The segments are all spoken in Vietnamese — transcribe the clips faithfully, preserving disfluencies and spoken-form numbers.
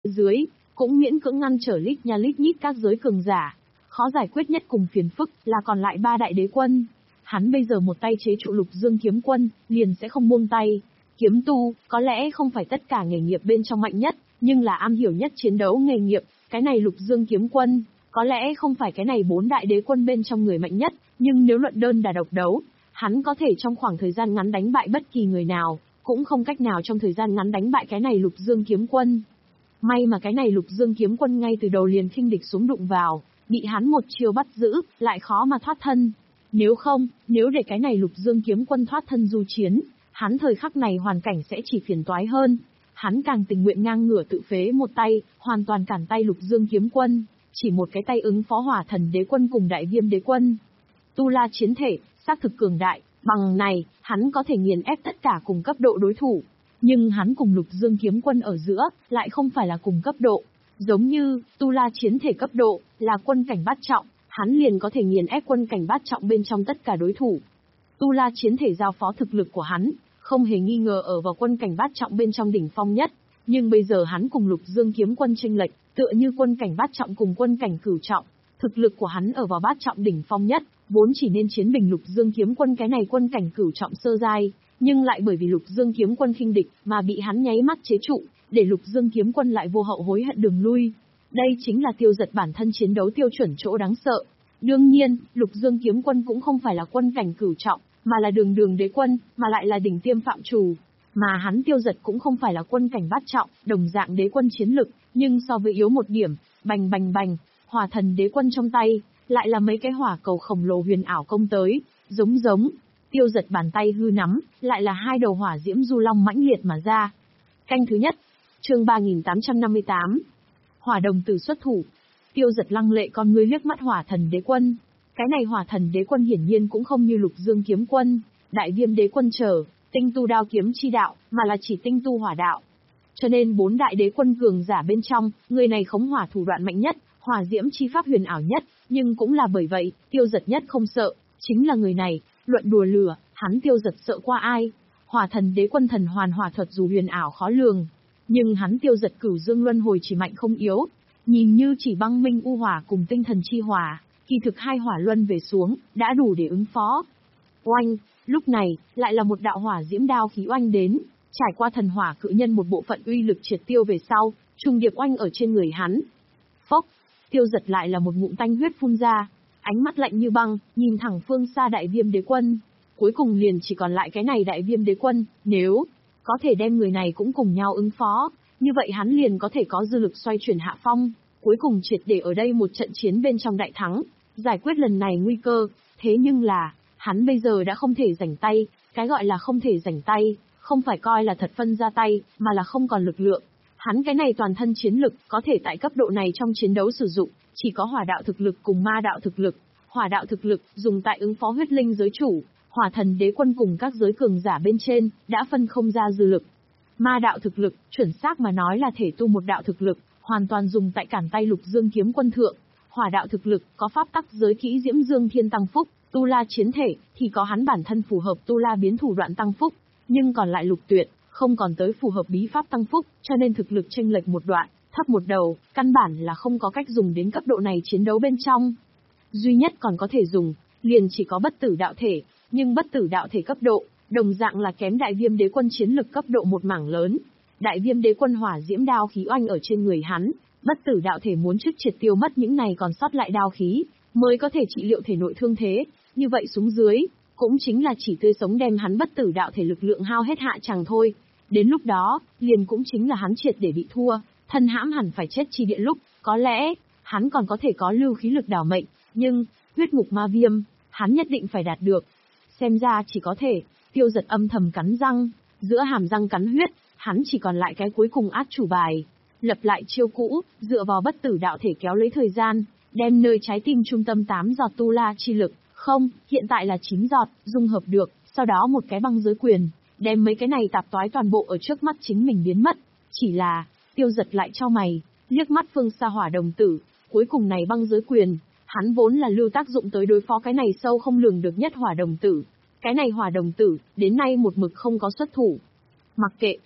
dưới, cũng miễn cưỡng ngăn trở lít nha lít nhít các giới cường giả. Khó giải quyết nhất cùng phiền phức là còn lại ba đại đế quân. Hắn bây giờ một tay chế trụ Lục Dương kiếm quân, liền sẽ không buông tay. Kiếm tu, có lẽ không phải tất cả nghề nghiệp bên trong mạnh nhất, nhưng là am hiểu nhất chiến đấu nghề nghiệp, cái này Lục Dương kiếm quân, có lẽ không phải cái này bốn đại đế quân bên trong người mạnh nhất, nhưng nếu luận đơn đà độc đấu, hắn có thể trong khoảng thời gian ngắn đánh bại bất kỳ người nào, cũng không cách nào trong thời gian ngắn đánh bại cái này Lục Dương kiếm quân. May mà cái này Lục Dương kiếm quân ngay từ đầu liền khinh địch xuống đụng vào, bị hắn một chiêu bắt giữ, lại khó mà thoát thân. Nếu không, nếu để cái này Lục Dương kiếm quân thoát thân du chiến, hắn thời khắc này hoàn cảnh sẽ chỉ phiền toái hơn. Hắn càng tình nguyện ngang ngửa tự phế một tay, hoàn toàn cản tay Lục Dương kiếm quân, chỉ một cái tay ứng phó Hỏa Thần đế quân cùng Đại Viêm đế quân. Tu la chiến thể, xác thực cường đại, bằng này, hắn có thể nghiền ép tất cả cùng cấp độ đối thủ. Nhưng hắn cùng Lục Dương kiếm quân ở giữa, lại không phải là cùng cấp độ. Giống như, tu la chiến thể cấp độ, là quân cảnh bát trọng, hắn liền có thể nghiền ép quân cảnh bát trọng bên trong tất cả đối thủ. Tu la chiến thể giao phó thực lực của hắn, không hề nghi ngờ ở vào quân cảnh bát trọng bên trong đỉnh phong nhất. Nhưng bây giờ hắn cùng Lục Dương kiếm quân chênh lệch, tựa như quân cảnh bát trọng cùng quân cảnh cửu trọng. Thực lực của hắn ở vào bát trọng đỉnh phong nhất, vốn chỉ nên chiến bình Lục Dương kiếm quân cái này quân cảnh cửu trọng sơ giai, nhưng lại bởi vì Lục Dương kiếm quân khinh địch mà bị hắn nháy mắt chế trụ, để Lục Dương kiếm quân lại vô hậu hối hận đường lui. Đây chính là tiêu giật bản thân chiến đấu tiêu chuẩn chỗ đáng sợ. Đương nhiên, Lục Dương kiếm quân cũng không phải là quân cảnh cửu trọng, mà là đường đường đế quân, mà lại là đỉnh tiêm phạm chủ. Mà hắn tiêu giật cũng không phải là quân cảnh bát trọng, đồng dạng đế quân chiến lực, nhưng so với yếu một điểm, bành bành bành, Hỏa Thần đế quân trong tay, lại là mấy cái hỏa cầu khổng lồ huyền ảo công tới, giống giống. Tiêu giật bàn tay hư nắm, lại là hai đầu hỏa diễm du long mãnh liệt mà ra. Canh thứ nhất, chương ba nghìn tám trăm năm mươi tám. Hỏa đồng tử xuất thủ. Tiêu giật lăng lệ con ngươi liếc mắt Hỏa Thần đế quân. Cái này Hỏa Thần đế quân hiển nhiên cũng không như Lục Dương kiếm quân, Đại Viêm đế quân trở, tinh tu đao kiếm chi đạo, mà là chỉ tinh tu hỏa đạo. Cho nên bốn đại đế quân cường giả bên trong, người này khống hỏa thủ đoạn mạnh nhất, hỏa diễm chi pháp huyền ảo nhất, nhưng cũng là bởi vậy, tiêu giật nhất không sợ, chính là người này. Luận đùa lửa, hắn tiêu giật sợ qua ai? Hỏa Thần đế quân thần hoàn hỏa thuật dù huyền ảo khó lường, nhưng hắn tiêu giật cửu dương luân hồi chỉ mạnh không yếu. Nhìn như chỉ băng minh u hỏa cùng tinh thần chi hỏa, kỳ thực hai hỏa luân về xuống, đã đủ để ứng phó. Oanh, lúc này, lại là một đạo hỏa diễm đao khí oanh đến, trải qua thần hỏa cự nhân một bộ phận uy lực triệt tiêu về sau, trùng điệp oanh ở trên người hắn. Phốc, tiêu giật lại là một ngụm tanh huyết phun ra. Ánh mắt lạnh như băng, nhìn thẳng phương xa Đại Viêm đế quân. Cuối cùng liền chỉ còn lại cái này Đại Viêm đế quân, nếu có thể đem người này cũng cùng nhau ứng phó, như vậy hắn liền có thể có dư lực xoay chuyển hạ phong, cuối cùng triệt để ở đây một trận chiến bên trong đại thắng, giải quyết lần này nguy cơ. Thế nhưng là, hắn bây giờ đã không thể rảnh tay, cái gọi là không thể rảnh tay, không phải coi là thật phân ra tay, mà là không còn lực lượng. Hắn cái này toàn thân chiến lực, có thể tại cấp độ này trong chiến đấu sử dụng, chỉ có hỏa đạo thực lực cùng ma đạo thực lực. Hỏa đạo thực lực, dùng tại ứng phó huyết linh giới chủ, Hỏa Thần đế quân cùng các giới cường giả bên trên, đã phân không ra dư lực. Ma đạo thực lực, chuẩn xác mà nói là thể tu một đạo thực lực, hoàn toàn dùng tại cản tay Lục Dương kiếm quân thượng. Hỏa đạo thực lực, có pháp tắc giới kỹ diễm dương thiên tăng phúc, tu la chiến thể, thì có hắn bản thân phù hợp tu la biến thủ đoạn tăng phúc, nhưng còn lại lục tuyệt, không còn tới phù hợp bí pháp tăng phúc, cho nên thực lực chênh lệch một đoạn, thấp một đầu, căn bản là không có cách dùng đến cấp độ này chiến đấu bên trong. Duy nhất còn có thể dùng, liền chỉ có bất tử đạo thể, nhưng bất tử đạo thể cấp độ, đồng dạng là kém Đại Viêm đế quân chiến lực cấp độ một mảng lớn. Đại Viêm đế quân hỏa diễm đao khí oanh ở trên người hắn, bất tử đạo thể muốn trước triệt tiêu mất những này còn sót lại đao khí, mới có thể trị liệu thể nội thương thế, như vậy xuống dưới, cũng chính là chỉ tươi sống đem hắn bất tử đạo thể lực lượng hao hết hạ chẳng thôi. Đến lúc đó, liền cũng chính là hắn triệt để bị thua, thân hãm hẳn phải chết chi địa lúc, có lẽ, hắn còn có thể có lưu khí lực đảo mệnh, nhưng, huyết ngục ma viêm, hắn nhất định phải đạt được. Xem ra chỉ có thể, tiêu giật âm thầm cắn răng, giữa hàm răng cắn huyết, hắn chỉ còn lại cái cuối cùng át chủ bài. Lập lại chiêu cũ, dựa vào bất tử đạo thể kéo lấy thời gian, đem nơi trái tim trung tâm tám giọt tu la chi lực, không, hiện tại là chín giọt, dung hợp được, sau đó một cái băng giới quyền, đem mấy cái này tạp toái toàn bộ ở trước mắt chính mình biến mất. Chỉ là, tiêu giật lại cho mày, liếc mắt phương xa hỏa đồng tử, cuối cùng này băng giới quyền, hắn vốn là lưu tác dụng tới đối phó cái này sâu không lường được nhất hỏa đồng tử. Cái này hỏa đồng tử, đến nay một mực không có xuất thủ. Mặc kệ,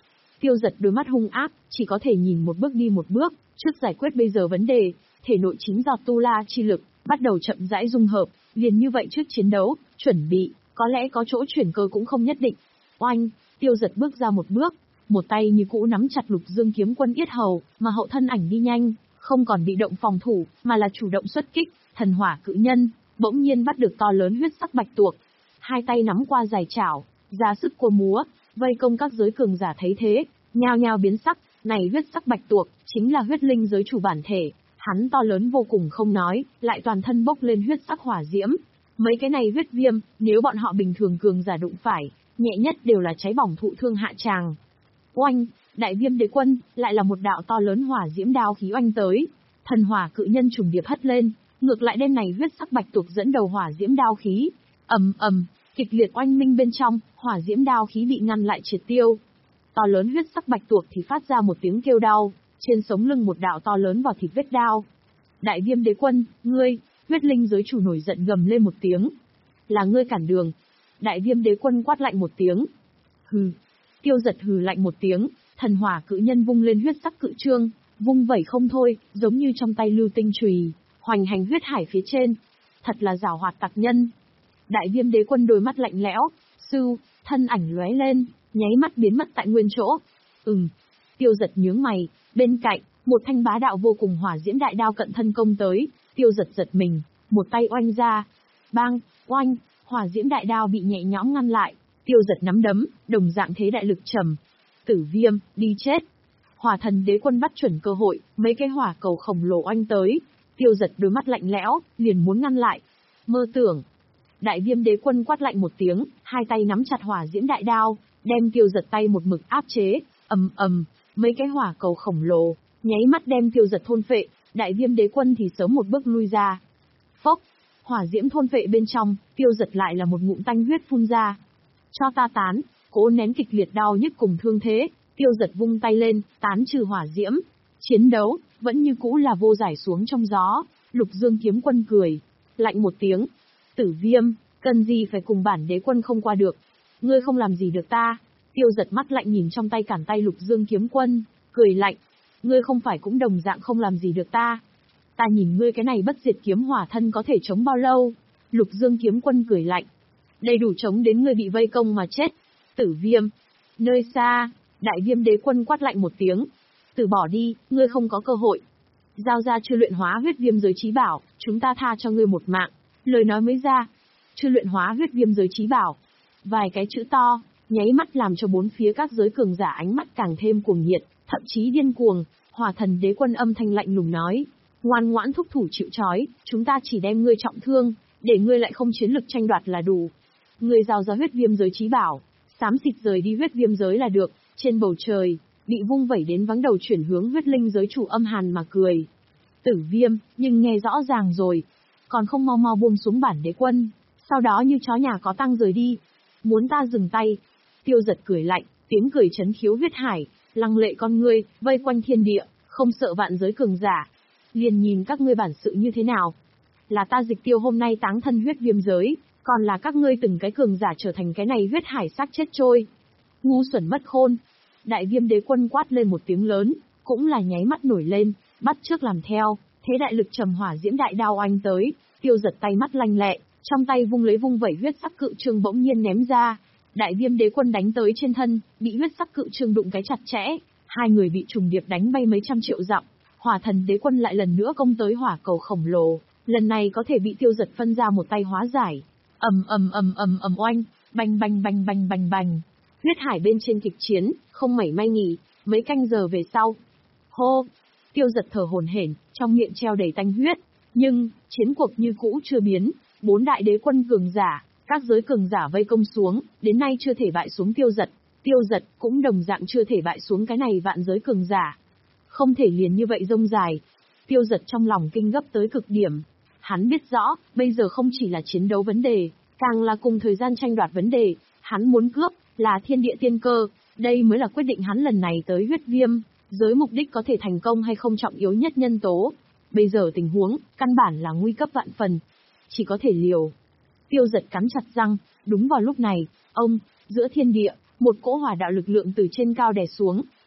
Tiêu Dật đôi mắt hung ác, chỉ có thể nhìn một bước đi một bước, trước giải quyết bây giờ vấn đề, thể nội chính giọt tu la chi lực, bắt đầu chậm rãi dung hợp, liền như vậy trước chiến đấu, chuẩn bị, có lẽ có chỗ chuyển cơ cũng không nhất định. Oanh, Tiêu Dật bước ra một bước, một tay như cũ nắm chặt Lục Dương kiếm quân yết hầu, mà hậu thân ảnh đi nhanh, không còn bị động phòng thủ, mà là chủ động xuất kích, thần hỏa cự nhân, bỗng nhiên bắt được to lớn huyết sắc bạch tuộc. Hai tay nắm qua dài chảo, ra sức cua múa, vây công các giới cường giả thấy thế, nhao nhao biến sắc, này huyết sắc bạch tuộc, chính là huyết linh giới chủ bản thể, hắn to lớn vô cùng không nói, lại toàn thân bốc lên huyết sắc hỏa diễm. Mấy cái này huyết viêm, nếu bọn họ bình thường cường giả đụng phải, nhẹ nhất đều là cháy bỏng thụ thương hạ tràng. Oanh, đại viêm đế quân, lại là một đạo to lớn hỏa diễm đao khí oanh tới, thần hỏa cự nhân trùng điệp hất lên, ngược lại đêm này huyết sắc bạch tuộc dẫn đầu hỏa diễm đao khí, ầm ầm, kịch liệt oanh minh bên trong, hỏa diễm đao khí bị ngăn lại triệt tiêu. To lớn huyết sắc bạch tuộc thì phát ra một tiếng kêu đau, trên sống lưng một đạo to lớn vào thịt vết đao. Đại viêm đế quân, ngươi, huyết linh giới chủ nổi giận gầm lên một tiếng. Là ngươi cản đường. Đại viêm đế quân quát lạnh một tiếng. Hừ. Tiêu Dật hừ lạnh một tiếng, thần hỏa cự nhân vung lên huyết sắc cự trương, vung vẩy không thôi, giống như trong tay lưu tinh chùy, hoành hành huyết hải phía trên. Thật là giảo hoạt tặc nhân. Đại viêm đế quân đôi mắt lạnh lẽo, sưu, thân ảnh lóe lên, nháy mắt biến mất tại nguyên chỗ. Ừm. Tiêu Dật nhướng mày, bên cạnh, một thanh bá đạo vô cùng hỏa diễm đại đao cận thân công tới, Tiêu Dật giật mình, một tay oanh ra. Bang, oanh, hỏa diễm đại đao bị nhẹ nhõm ngăn lại, Tiêu Dật nắm đấm, đồng dạng thế đại lực trầm. Tử viêm, đi chết. Hỏa thần đế quân bắt chuẩn cơ hội, mấy cái hỏa cầu khổng lồ oanh tới, Tiêu Dật đôi mắt lạnh lẽo, liền muốn ngăn lại. Mơ tưởng. Đại viêm đế quân quát lạnh một tiếng, hai tay nắm chặt hỏa diễm đại đao, đem Tiêu Dật tay một mực áp chế, ầm ầm, mấy cái hỏa cầu khổng lồ, nháy mắt đem Tiêu Dật thôn phệ, đại viêm đế quân thì sớm một bước lui ra. Phốc, hỏa diễm thôn phệ bên trong, Tiêu Dật lại là một ngụm tanh huyết phun ra. Cho ta tán, cố nén kịch liệt đau nhức cùng thương thế, Tiêu Dật vung tay lên, tán trừ hỏa diễm. Chiến đấu, vẫn như cũ là vô giải xuống trong gió, Lục Dương kiếm quân cười, lạnh một tiếng. Tử viêm, cần gì phải cùng bản đế quân không qua được. Ngươi không làm gì được ta. Tiêu Dật mắt lạnh nhìn trong tay cản tay Lục Dương kiếm quân, cười lạnh. Ngươi không phải cũng đồng dạng không làm gì được ta. Ta nhìn ngươi cái này bất diệt kiếm hỏa thân có thể chống bao lâu. Lục Dương kiếm quân cười lạnh. Đầy đủ chống đến ngươi bị vây công mà chết. Tử viêm. Nơi xa, đại viêm đế quân quát lạnh một tiếng. Từ bỏ đi, ngươi không có cơ hội. Giao ra chưa luyện hóa huyết viêm giới chí bảo, chúng ta tha cho ngươi một mạng. Lời nói mới ra. Chưa luyện hóa huyết viêm giới chí bảo. Vài cái chữ to, nháy mắt làm cho bốn phía các giới cường giả ánh mắt càng thêm cuồng nhiệt, thậm chí điên cuồng. Hỏa thần đế quân âm thanh lạnh lùng nói. Ngoan ngoãn thúc thủ chịu trói, chúng ta chỉ đem ngươi trọng thương, để ngươi lại không chiến lực tranh đoạt là đủ. Ngươi giao ra huyết viêm giới chí bảo, xám xịt rời đi huyết viêm giới là được. Trên bầu trời, bị vung vẩy đến vắng đầu chuyển hướng huyết linh giới chủ âm hàn mà cười. Tử viêm, nhưng nghe rõ ràng rồi, còn không mau mau buông xuống bản đế quân, sau đó như chó nhà có tăng rời đi. Muốn ta dừng tay. Tiêu Dật cười lạnh, tiếng cười chấn khiếu huyết hải, lăng lệ con ngươi, vây quanh thiên địa, không sợ vạn giới cường giả. Liền nhìn các ngươi bản sự như thế nào. Là ta Dịch Tiêu hôm nay táng thân huyết viêm giới, còn là các ngươi từng cái cường giả trở thành cái này huyết hải xác chết trôi. Ngu xuẩn mất khôn. Đại viêm đế quân quát lên một tiếng lớn, cũng là nháy mắt nổi lên, bắt trước làm theo, thế đại lực trầm hỏa diễm đại đao oanh tới, Tiêu Dật tay mắt lanh lẹ, trong tay vung lấy vung vẩy huyết sắc cự trường bỗng nhiên ném ra. Đại viêm đế quân đánh tới trên thân, bị huyết sắc cự trường đụng cái chặt chẽ, hai người bị trùng điệp đánh bay mấy trăm triệu dặm. Hỏa thần đế quân lại lần nữa công tới hỏa cầu khổng lồ, lần này có thể bị Tiêu Dật phân ra một tay hóa giải. Ầm ầm ầm ầm ầm oanh, bành bành bành bành bành bành. Huyết hải bên trên kịch chiến, không mảy may nghỉ, mấy canh giờ về sau. Hô! Tiêu Dật thở hổn hển, trong miệng treo đầy tanh huyết, nhưng chiến cuộc như cũ chưa biến, bốn đại đế quân cường giả, các giới cường giả vây công xuống, đến nay chưa thể bại xuống Tiêu Dật. Tiêu Dật cũng đồng dạng chưa thể bại xuống cái này vạn giới cường giả. Không thể liền như vậy rông dài. Tiêu Dật trong lòng kinh gấp tới cực điểm. Hắn biết rõ, bây giờ không chỉ là chiến đấu vấn đề, càng là cùng thời gian tranh đoạt vấn đề. Hắn muốn cướp, là thiên địa tiên cơ. Đây mới là quyết định hắn lần này tới huyết viêm giới mục đích có thể thành công hay không trọng yếu nhất nhân tố. Bây giờ tình huống, căn bản là nguy cấp vạn phần. Chỉ có thể liều. Tiêu Dật cắn chặt răng, đúng vào lúc này, ông, giữa thiên địa, một cỗ hỏa đạo lực lượng từ trên cao đè xuống,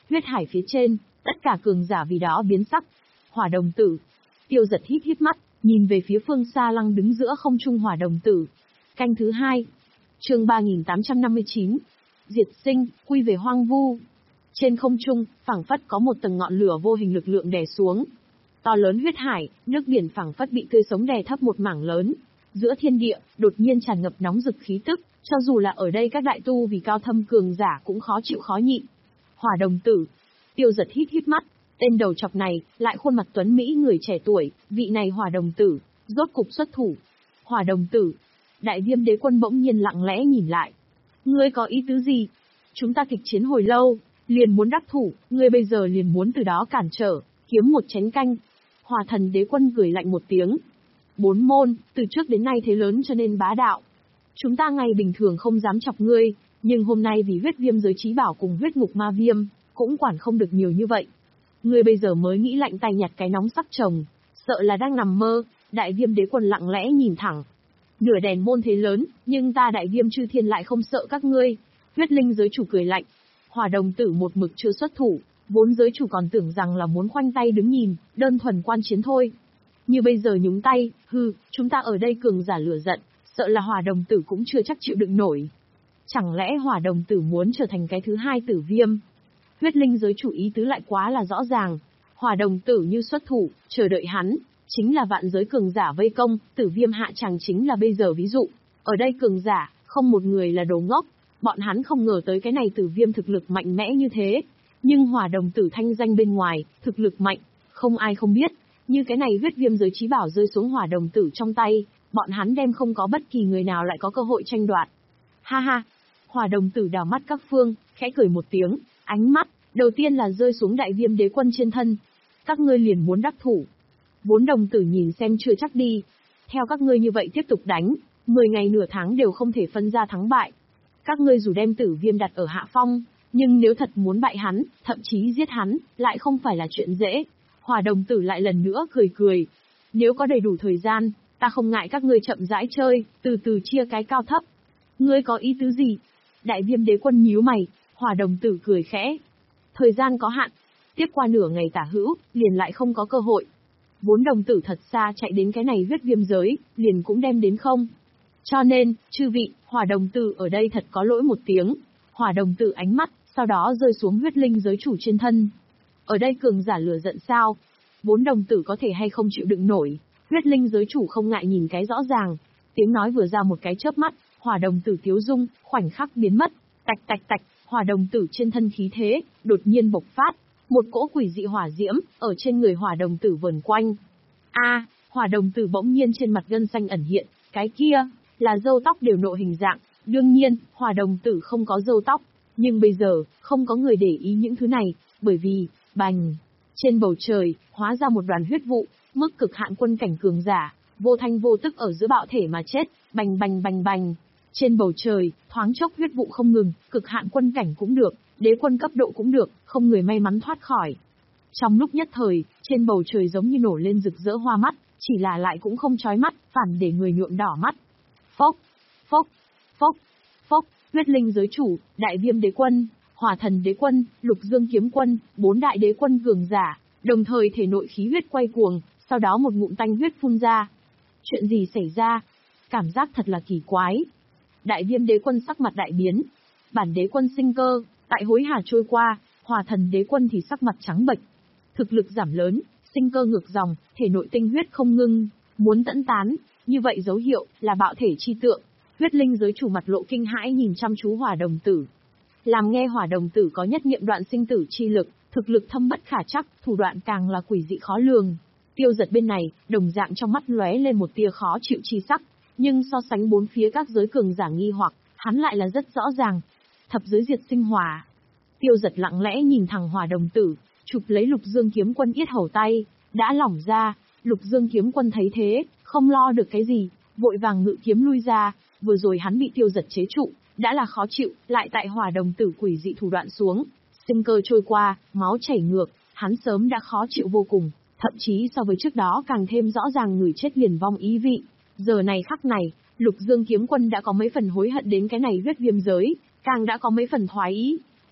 huyết hải phía trên, tất cả cường giả vì đó biến sắc. Hỏa đồng tử. Tiêu Giật híp híp mắt, nhìn về phía phương xa lăng đứng giữa không trung hỏa đồng tử. Canh thứ hai. Chương ba nghìn tám trăm năm mươi chín. Diệt sinh, quy về hoang vu. Trên không trung, phảng phất có một tầng ngọn lửa vô hình lực lượng đè xuống. To lớn huyết hải, nước biển phảng phất bị tươi sống đè thấp một mảng lớn. Giữa thiên địa, đột nhiên tràn ngập nóng rực khí tức, cho dù là ở đây các đại tu vì cao thâm cường giả cũng khó chịu khó nhịn. Hỏa đồng tử. Tiêu Giật híp híp mắt, tên đầu chọc này, lại khuôn mặt tuấn mỹ người trẻ tuổi, vị này hỏa đồng tử, rốt cục xuất thủ. Hỏa đồng tử. Đại Viêm Đế Quân bỗng nhiên lặng lẽ nhìn lại. Ngươi có ý tứ gì? Chúng ta kịch chiến hồi lâu, liền muốn đắc thủ, ngươi bây giờ liền muốn từ đó cản trở, kiếm một chén canh. Hỏa Thần Đế Quân cười lạnh một tiếng. Bốn môn, từ trước đến nay thế lớn cho nên bá đạo. Chúng ta ngày bình thường không dám chọc ngươi, nhưng hôm nay vì huyết viêm giới trí bảo cùng huyết ngục ma viêm, cũng quản không được nhiều như vậy. Ngươi bây giờ mới nghĩ lạnh tay nhặt cái nóng sắc chồng, sợ là đang nằm mơ. Đại Viêm Đế Quân lặng lẽ nhìn thẳng. Nửa đèn môn thế lớn, nhưng ta Đại Viêm Chư Thiên lại không sợ các ngươi. Huyết linh giới chủ cười lạnh. Hỏa đồng tử một mực chưa xuất thủ, vốn giới chủ còn tưởng rằng là muốn khoanh tay đứng nhìn, đơn thuần quan chiến thôi. Như bây giờ nhúng tay, hừ, chúng ta ở đây cường giả lửa giận, sợ là hỏa đồng tử cũng chưa chắc chịu đựng nổi. Chẳng lẽ hỏa đồng tử muốn trở thành cái thứ hai tử viêm? Huyết linh giới chủ ý tứ lại quá là rõ ràng. Hỏa đồng tử như xuất thủ, chờ đợi hắn, chính là vạn giới cường giả vây công, tử viêm hạ tràng chính là bây giờ ví dụ. Ở đây cường giả, không một người là đồ ngốc, bọn hắn không ngờ tới cái này tử viêm thực lực mạnh mẽ như thế. Nhưng hỏa đồng tử thanh danh bên ngoài, thực lực mạnh, không ai không biết. Như cái này huyết viêm giới trí bảo rơi xuống hỏa đồng tử trong tay, bọn hắn đem không có bất kỳ người nào lại có cơ hội tranh đoạt. Ha ha! Hỏa đồng tử đào mắt các phương, khẽ cười một tiếng, ánh mắt, đầu tiên là rơi xuống Đại Viêm Đế Quân trên thân. Các ngươi liền muốn đắc thủ. Bốn đồng tử nhìn xem chưa chắc đi. Theo các ngươi như vậy tiếp tục đánh, mười ngày nửa tháng đều không thể phân ra thắng bại. Các ngươi dù đem tử viêm đặt ở hạ phong, nhưng nếu thật muốn bại hắn, thậm chí giết hắn, lại không phải là chuyện dễ. Hỏa đồng tử lại lần nữa cười cười. Nếu có đầy đủ thời gian, ta không ngại các ngươi chậm rãi chơi, từ từ chia cái cao thấp. Ngươi có ý tứ gì? Đại Viêm Đế Quân nhíu mày, hỏa đồng tử cười khẽ. Thời gian có hạn, tiếp qua nửa ngày tả hữu, liền lại không có cơ hội. Bốn đồng tử thật xa chạy đến cái này huyết viêm giới, liền cũng đem đến không. Cho nên, chư vị, hỏa đồng tử ở đây thật có lỗi một tiếng. Hỏa đồng tử ánh mắt, sau đó rơi xuống huyết linh giới chủ trên thân. Ở đây cường giả lửa giận sao? Bốn đồng tử có thể hay không chịu đựng nổi. Huyết linh giới chủ không ngại nhìn cái rõ ràng. Tiếng nói vừa ra một cái chớp mắt, hỏa đồng tử tiếu dung, khoảnh khắc biến mất. Tạch tạch tạch, hỏa đồng tử trên thân khí thế, đột nhiên bộc phát. Một cỗ quỷ dị hỏa diễm, ở trên người hỏa đồng tử vần quanh. A, à, hỏa đồng tử bỗng nhiên trên mặt gân xanh ẩn hiện, cái kia, là râu tóc đều nộ hình dạng. Đương nhiên, hỏa đồng tử không có râu tóc. Nhưng bây giờ, không có người để ý những thứ này, bởi vì, bành. Trên bầu trời, hóa ra một đoàn huyết vụ, mức cực hạn quân cảnh cường giả, vô thanh vô tức ở giữa bạo thể mà chết, bành bành bành bành. Trên bầu trời, thoáng chốc huyết vụ không ngừng, cực hạn quân cảnh cũng được, đế quân cấp độ cũng được, không người may mắn thoát khỏi. Trong lúc nhất thời, trên bầu trời giống như nổ lên rực rỡ hoa mắt, chỉ là lại cũng không chói mắt, phản để người nhuộm đỏ mắt. Phốc, phốc, phốc, phốc, huyết linh giới chủ, Đại Viêm Đế Quân, Hỏa Thần Đế Quân, Lục Dương Kiếm Quân, bốn đại đế quân cường giả, đồng thời thể nội khí huyết quay cuồng, sau đó một ngụm tanh huyết phun ra. Chuyện gì xảy ra? Cảm giác thật là kỳ quái. Đại Viêm Đế Quân sắc mặt đại biến. Bản đế quân sinh cơ, tại hối hả trôi qua, Hỏa Thần Đế Quân thì sắc mặt trắng bệch. Thực lực giảm lớn, sinh cơ ngược dòng, thể nội tinh huyết không ngưng, muốn tẫn tán, như vậy dấu hiệu là bạo thể chi tượng. Huyết linh giới chủ mặt lộ kinh hãi nhìn chăm chú hỏa đồng tử. Làm nghe hỏa đồng tử có nhất nghiệm đoạn sinh tử chi lực, thực lực thâm bất khả trắc, thủ đoạn càng là quỷ dị khó lường. Tiêu Giật bên này, đồng dạng trong mắt lóe lên một tia khó chịu chi sắc, nhưng so sánh bốn phía các giới cường giả nghi hoặc, hắn lại là rất rõ ràng. Thập giới diệt sinh hỏa. Tiêu Giật lặng lẽ nhìn thẳng hỏa đồng tử, chụp lấy Lục Dương Kiếm Quân yết hầu tay, đã lỏng ra. Lục Dương Kiếm Quân thấy thế, không lo được cái gì, vội vàng ngự kiếm lui ra. Vừa rồi hắn bị Tiêu Giật chế trụ, đã là khó chịu, lại tại hỏa đồng tử quỷ dị thủ đoạn xuống, sinh cơ trôi qua, máu chảy ngược, hắn sớm đã khó chịu vô cùng, thậm chí so với trước đó càng thêm rõ ràng người chết liền vong ý vị. Giờ này khắc này, Lục Dương Kiếm Quân đã có mấy phần hối hận đến cái này huyết viêm giới, càng đã có mấy phần thoái ý.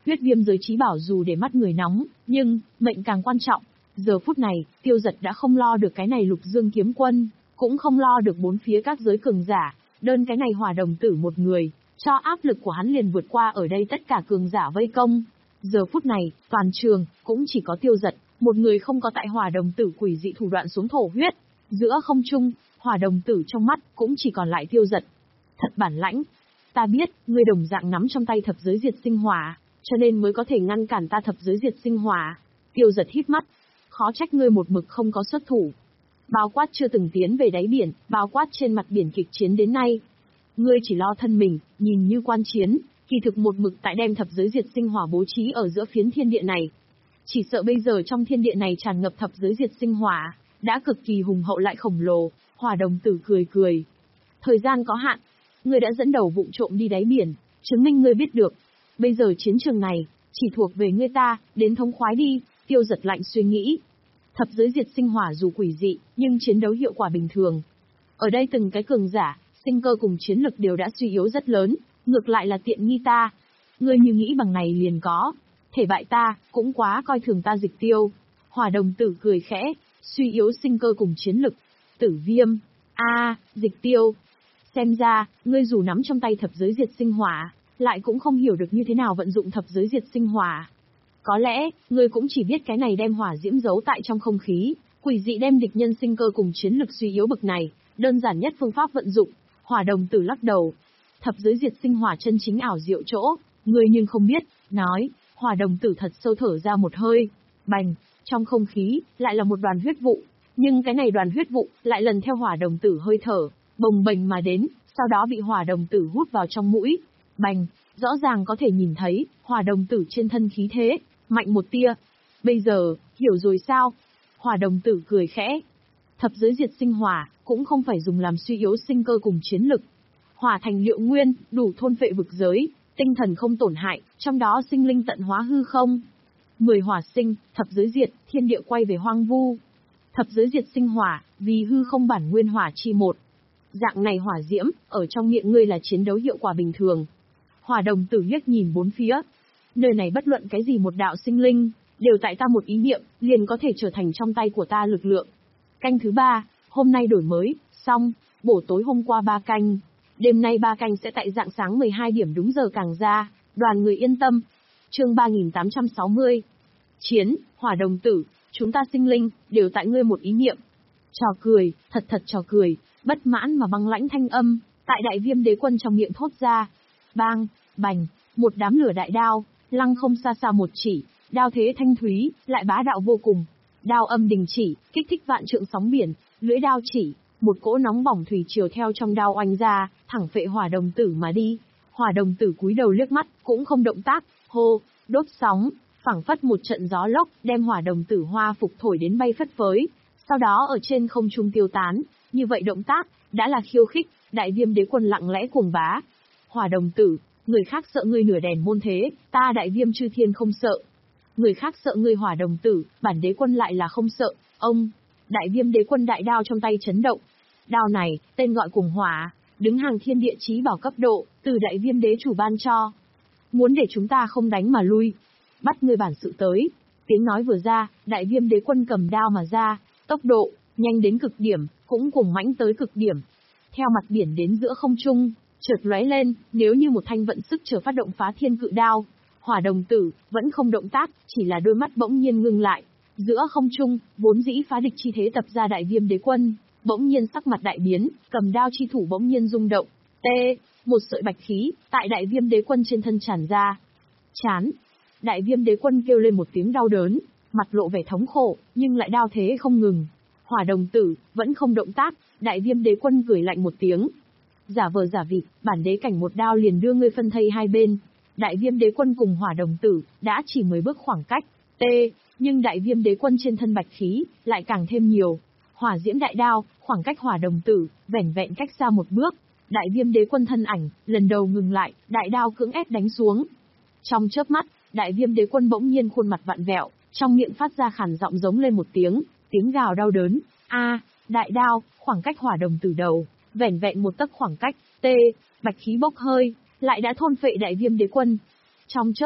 Huyết viêm giới trí bảo dù để mắt người nóng, nhưng, mệnh càng quan trọng. Giờ phút này, Tiêu Giật đã không lo được cái này Lục Dương kiếm quân, cũng không lo được bốn phía các giới cường giả, đơn cái này Hỏa Đồng Tử một người, cho áp lực của hắn liền vượt qua ở đây tất cả cường giả vây công. Giờ phút này, toàn trường, cũng chỉ có Tiêu Giật, một người không có tại Hỏa Đồng Tử quỷ dị thủ đoạn xuống thổ huyết. Giữa không trung, Hỏa Đồng Tử trong mắt, cũng chỉ còn lại Tiêu Giật. Thật bản lãnh. Ta biết, ngươi đồng dạng nắm trong tay thập giới diệt sinh hỏa, cho nên mới có thể ngăn cản ta thập giới diệt sinh hỏa. Tiêu Giật híp mắt. Khó trách ngươi một mực không có xuất thủ. Bao quát chưa từng tiến về đáy biển, bao quát trên mặt biển kịch chiến đến nay. Ngươi chỉ lo thân mình, nhìn như quan chiến, kỳ thực một mực tại đem thập giới diệt sinh hỏa bố trí ở giữa phiến thiên địa này. Chỉ sợ bây giờ trong thiên địa này tràn ngập thập giới diệt sinh hỏa, đã cực kỳ hùng hậu lại khổng lồ. Hỏa Đồng Tử cười cười. Thời gian có hạn, ngươi đã dẫn đầu vụng trộm đi đáy biển, chứng minh ngươi biết được. Bây giờ chiến trường này, chỉ thuộc về ngươi ta, đến thống khoái đi. Tiêu Giật lạnh suy nghĩ. Thập giới diệt sinh hỏa dù quỷ dị, nhưng chiến đấu hiệu quả bình thường. Ở đây từng cái cường giả, sinh cơ cùng chiến lực đều đã suy yếu rất lớn, ngược lại là tiện nghi ta. Ngươi như nghĩ bằng này liền có. Thể bại ta, cũng quá coi thường ta Dịch Tiêu. Hỏa Đồng Tử cười khẽ, suy yếu sinh cơ cùng chiến lực. Tử Viêm. a à, Dịch Tiêu. Xem ra, ngươi dù nắm trong tay thập giới diệt sinh hỏa, lại cũng không hiểu được như thế nào vận dụng thập giới diệt sinh hỏa. Có lẽ, ngươi cũng chỉ biết cái này đem hỏa diễm giấu tại trong không khí, quỷ dị đem địch nhân sinh cơ cùng chiến lực suy yếu bực này, đơn giản nhất phương pháp vận dụng. Hỏa Đồng Tử lắc đầu. Thập giới diệt sinh hỏa chân chính ảo diệu chỗ, ngươi nhưng không biết, nói. Hỏa Đồng Tử thật sâu thở ra một hơi. Bành, trong không khí, lại là một đoàn huyết vụ. Nhưng cái này đoàn huyết vụ, lại lần theo Hỏa Đồng Tử hơi thở, bồng bềnh mà đến, sau đó bị Hỏa Đồng Tử hút vào trong mũi. Bành, rõ ràng có thể nhìn thấy, Hỏa Đồng Tử trên thân khí thế, mạnh một tia. Bây giờ, hiểu rồi sao? Hỏa Đồng Tử cười khẽ. Thập giới diệt sinh hỏa, cũng không phải dùng làm suy yếu sinh cơ cùng chiến lực. Hỏa thành liệu nguyên, đủ thôn phệ vực giới, tinh thần không tổn hại, trong đó sinh linh tận hóa hư không. Mười hỏa sinh, thập giới diệt, thiên địa quay về hoang vu. Thập giới diệt sinh hỏa, vì hư không bản nguyên hỏa chi một. Dạng này hỏa diễm, ở trong miệng ngươi là chiến đấu hiệu quả bình thường. Hỏa Đồng Tử liếc nhìn bốn phía. Nơi này bất luận cái gì một đạo sinh linh, đều tại ta một ý niệm, liền có thể trở thành trong tay của ta lực lượng. Canh thứ ba, hôm nay đổi mới, xong, bổ tối hôm qua ba canh. Đêm nay ba canh sẽ tại dạng sáng mười hai điểm đúng giờ càng ra, đoàn người yên tâm. Chương ba nghìn tám trăm sáu mươi. Chiến, Hỏa Đồng Tử, chúng ta sinh linh, đều tại ngươi một ý niệm. Trò cười, thật thật trò cười, bất mãn mà băng lãnh thanh âm, tại Đại Viêm Đế Quân trong miệng thốt ra. Bang, bành, một đám lửa đại đao, lăng không xa xa một chỉ, đao thế thanh thúy, lại bá đạo vô cùng. Đao âm đình chỉ, kích thích vạn trượng sóng biển, lưỡi đao chỉ, một cỗ nóng bỏng thủy triều theo trong đao oanh ra, thẳng phệ Hỏa Đồng Tử mà đi. Hỏa Đồng Tử cúi đầu liếc mắt, cũng không động tác, hô, đốt sóng, phảng phất một trận gió lốc, đem Hỏa Đồng Tử hoa phục thổi đến bay phất phới, sau đó ở trên không trung tiêu tán. Như vậy động tác, đã là khiêu khích. Đại Viêm Đế Quân lặng lẽ cuồng bá. Hỏa Đồng Tử, người khác sợ ngươi nửa đèn môn thế, ta Đại Viêm Chư Thiên không sợ. Người khác sợ ngươi Hỏa Đồng Tử, bản đế quân lại là không sợ. Ông, Đại Viêm Đế Quân đại đao trong tay chấn động. Đao này, tên gọi cuồng hỏa, đứng hàng thiên địa chí bảo cấp độ, từ Đại Viêm Đế chủ ban cho. Muốn để chúng ta không đánh mà lui, bắt ngươi bản sự tới. Tiếng nói vừa ra, Đại Viêm Đế Quân cầm đao mà ra, tốc độ nhanh đến cực điểm, cũng cuồng mãnh tới cực điểm. Theo mặt biển đến giữa không trung, chợt lóe lên, nếu như một thanh vận sức chờ phát động phá thiên cự đao. Hỏa Đồng Tử vẫn không động tác, chỉ là đôi mắt bỗng nhiên ngưng lại. Giữa không trung, vốn dĩ phá địch chi thế tập ra Đại Viêm Đế Quân, bỗng nhiên sắc mặt đại biến, cầm đao chi thủ bỗng nhiên rung động. T, một sợi bạch khí tại Đại Viêm Đế Quân trên thân tràn ra. Chán. Đại Viêm Đế Quân kêu lên một tiếng đau đớn, mặt lộ vẻ thống khổ, nhưng lại đao thế không ngừng. Hỏa Đồng Tử vẫn không động tác, Đại Viêm Đế Quân cười lạnh một tiếng. Giả vờ giả vịt, bản đế cảnh một đao liền đưa ngươi phân thây hai bên. Đại Viêm Đế Quân cùng Hỏa Đồng Tử đã chỉ mười bước khoảng cách. T, nhưng Đại Viêm Đế Quân trên thân bạch khí lại càng thêm nhiều. Hỏa diễm đại đao, khoảng cách Hỏa Đồng Tử vẻn vẹn cách xa một bước. Đại Viêm Đế Quân thân ảnh lần đầu ngừng lại, đại đao cưỡng ép đánh xuống. Trong chớp mắt, Đại Viêm Đế Quân bỗng nhiên khuôn mặt vặn vẹo, trong miệng phát ra khàn giọng giống lên một tiếng, tiếng gào đau đớn. A, đại đao, khoảng cách Hỏa Đồng Tử đầu, vẻn vẹn một tấc khoảng cách. T, bạch khí bốc hơi, lại đã thôn phệ Đại Viêm Đế Quân. Trong chớp mắt,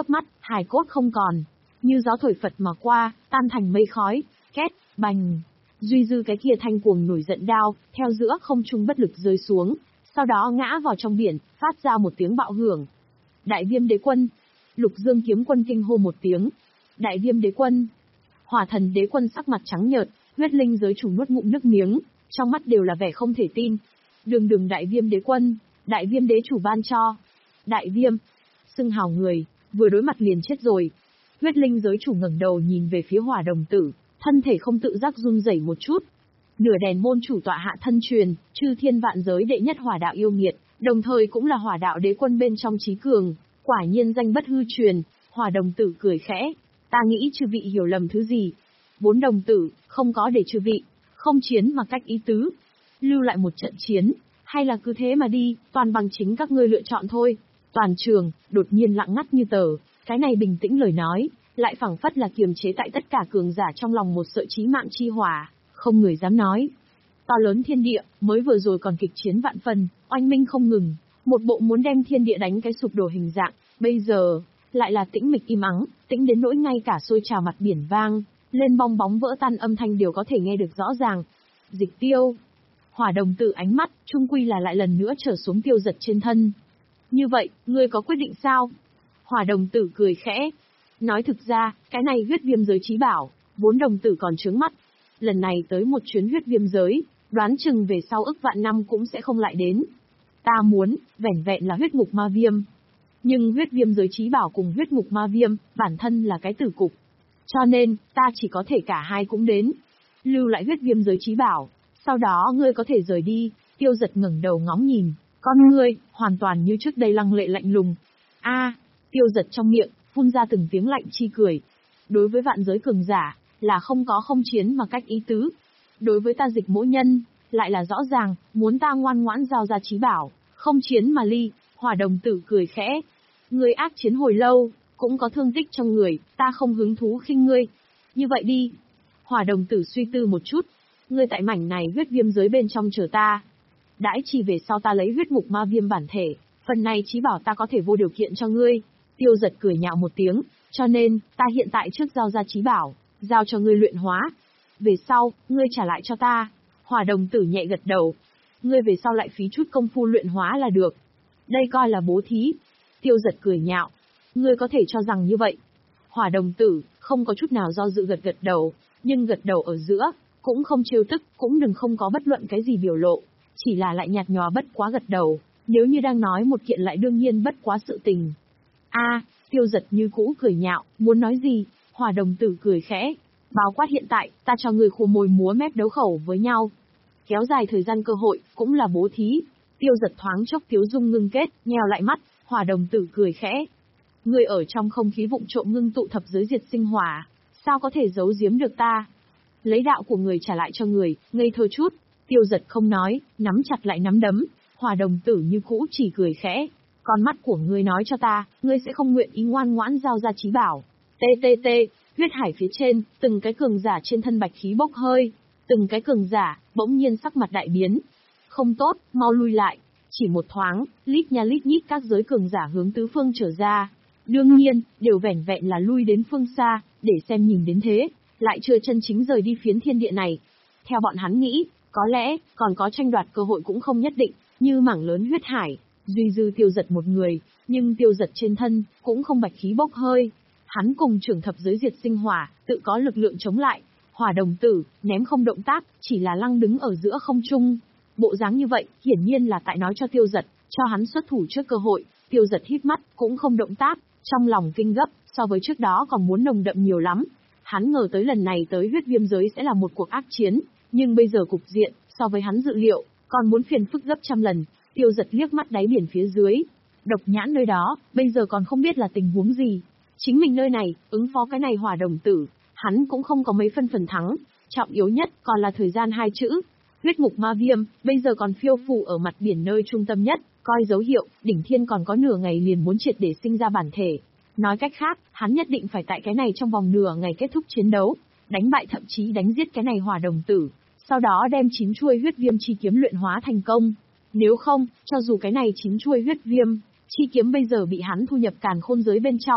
hài cốt không còn, như gió thổi phật mà qua, tan thành mây khói, két, bành. Duy dư cái kia thanh cuồng nổi giận đao, theo giữa không trung bất lực rơi xuống, sau đó ngã vào trong biển, phát ra một tiếng bạo hưởng. Đại Viêm Đế Quân. Lục Dương Kiếm Quân kinh hô một tiếng. Đại Viêm Đế Quân. Hỏa Thần Đế Quân sắc mặt trắng nhợt, huyết linh giới chủ nuốt ngụm nước miếng, trong mắt đều là vẻ không thể tin. Đường đường Đại Viêm Đế Quân, Đại Viêm Đế chủ ban cho. Đại Viêm. Xưng hào người, vừa đối mặt liền chết rồi. Huyết linh giới chủ ngẩng đầu nhìn về phía Hỏa Đồng Tử, thân thể không tự giác run rẩy một chút. Nửa đèn môn chủ tọa hạ thân truyền, chư thiên vạn giới đệ nhất hỏa đạo yêu nghiệt, đồng thời cũng là hỏa đạo đế quân bên trong trí cường, quả nhiên danh bất hư truyền. Hỏa Đồng Tử cười khẽ, ta nghĩ chư vị hiểu lầm thứ gì. Bốn đồng tử, không có để chư vị, không chiến mà cách ý tứ. Lưu lại một trận chiến, hay là cứ thế mà đi, toàn bằng chính các ngươi lựa chọn thôi. Toàn trường, đột nhiên lặng ngắt như tờ, cái này bình tĩnh lời nói, lại phảng phất là kiềm chế tại tất cả cường giả trong lòng một sợi chí mạng chi hỏa, không người dám nói. To lớn thiên địa, mới vừa rồi còn kịch chiến vạn phần, oanh minh không ngừng, một bộ muốn đem thiên địa đánh cái sụp đổ hình dạng, bây giờ, lại là tĩnh mịch im ắng, tĩnh đến nỗi ngay cả sôi trào mặt biển vang, lên bong bóng vỡ tan âm thanh đều có thể nghe được rõ ràng. Dịch Tiêu. Hỏa Đồng Tử ánh mắt, trung quy là lại lần nữa trở xuống Tiêu Giật trên thân. Như vậy, ngươi có quyết định sao? Hỏa Đồng Tử cười khẽ. Nói thực ra, cái này huyết viêm giới chí bảo, vốn đồng tử còn trướng mắt. Lần này tới một chuyến huyết viêm giới, đoán chừng về sau ức vạn năm cũng sẽ không lại đến. Ta muốn, vẻn vẹn là huyết ngục ma viêm. Nhưng huyết viêm giới chí bảo cùng huyết ngục ma viêm, bản thân là cái tử cục. Cho nên, ta chỉ có thể cả hai cũng đến. Lưu lại huyết viêm giới chí bảo, sau đó ngươi có thể rời đi. Tiêu Giật ngẩng đầu ngóng nhìn, con ngươi, hoàn toàn như trước đây lăng lệ lạnh lùng. A, Tiêu Giật trong miệng, phun ra từng tiếng lạnh chi cười. Đối với vạn giới cường giả, là không có không chiến mà cách ý tứ. Đối với ta Dịch Mỗ Nhân, lại là rõ ràng, muốn ta ngoan ngoãn giao ra chí bảo, không chiến mà ly. Hỏa Đồng Tử cười khẽ. Ngươi ác chiến hồi lâu, cũng có thương tích trong người, ta không hứng thú khinh ngươi. Như vậy đi. Hỏa Đồng Tử suy tư một chút. Ngươi tại mảnh này huyết viêm giới bên trong chờ ta. Đãi chỉ về sau ta lấy huyết ngục ma viêm bản thể, phần này chí bảo ta có thể vô điều kiện cho ngươi. Tiêu Giật cười nhạo một tiếng, cho nên, ta hiện tại trước giao ra chí bảo, giao cho ngươi luyện hóa. Về sau, ngươi trả lại cho ta. Hỏa Đồng Tử nhẹ gật đầu. Ngươi về sau lại phí chút công phu luyện hóa là được. Đây coi là bố thí. Tiêu Giật cười nhạo. Ngươi có thể cho rằng như vậy. Hỏa Đồng Tử, không có chút nào do dự gật gật đầu, nhưng gật đầu ở giữa, cũng không trêu tức, cũng đừng không có bất luận cái gì biểu lộ. Chỉ là lại nhạt nhòa bất quá gật đầu, nếu như đang nói một kiện lại đương nhiên bất quá sự tình. A, à, Tiêu Giật như cũ cười nhạo, muốn nói gì? Hỏa Đồng Tử cười khẽ. Báo quát hiện tại, ta cho người khô môi múa mép đấu khẩu với nhau. Kéo dài thời gian cơ hội, cũng là bố thí. Tiêu Giật thoáng chốc tiếu dung ngưng kết, nheo lại mắt, Hỏa Đồng Tử cười khẽ. Người ở trong không khí vụng trộm ngưng tụ thập giới diệt sinh hỏa, sao có thể giấu giếm được ta? Lấy đạo của người trả lại cho người, ngây thơ chút. Tiêu Giật không nói, nắm chặt lại nắm đấm. Hỏa Đồng Tử như cũ chỉ cười khẽ. Con mắt của ngươi nói cho ta, ngươi sẽ không nguyện ý ngoan ngoãn giao ra chí bảo. Tê tê tê, huyết hải phía trên, từng cái cường giả trên thân bạch khí bốc hơi. Từng cái cường giả, bỗng nhiên sắc mặt đại biến. Không tốt, mau lui lại. Chỉ một thoáng, lít nha lít nhít các giới cường giả hướng tứ phương trở ra. Đương nhiên, đều vẻn vẹn là lui đến phương xa, để xem nhìn đến thế, lại chưa chân chính rời đi phiến thiên địa này. Theo bọn hắn nghĩ, có lẽ, còn có tranh đoạt cơ hội cũng không nhất định, như mảng lớn huyết hải, duy dư Tiêu Giật một người, nhưng Tiêu Giật trên thân, cũng không bạch khí bốc hơi. Hắn cùng trưởng thập giới diệt sinh hỏa, tự có lực lượng chống lại. Hỏa Đồng Tử, ném không động tác, chỉ là lăng đứng ở giữa không trung. Bộ dáng như vậy, hiển nhiên là tại nói cho Tiêu Giật, cho hắn xuất thủ trước cơ hội. Tiêu Giật hít mắt, cũng không động tác, trong lòng kinh gấp, so với trước đó còn muốn nồng đậm nhiều lắm. Hắn ngờ tới lần này tới huyết viêm giới sẽ là một cuộc ác chiến, nhưng bây giờ cục diện, so với hắn dự liệu, còn muốn phiền phức gấp trăm lần. Tiêu Giật liếc mắt đáy biển phía dưới. Độc Nhãn nơi đó, bây giờ còn không biết là tình huống gì. Chính mình nơi này, ứng phó cái này Hỏa Đồng Tử, hắn cũng không có mấy phân phần thắng. Trọng yếu nhất còn là thời gian hai chữ. Huyết ngục ma viêm, bây giờ còn phiêu phù ở mặt biển nơi trung tâm nhất, coi dấu hiệu, đỉnh thiên còn có nửa ngày liền muốn triệt để sinh ra bản thể. Nói cách khác, hắn nhất định phải tại cái này trong vòng nửa ngày kết thúc chiến đấu, đánh bại thậm chí đánh giết cái này Hỏa Đồng Tử, sau đó đem chín chuôi huyết viêm chi kiếm luyện hóa thành công. Nếu không, cho dù cái này chín chuôi huyết viêm chi kiếm bây giờ bị hắn thu nhập càn khôn giới bên trong,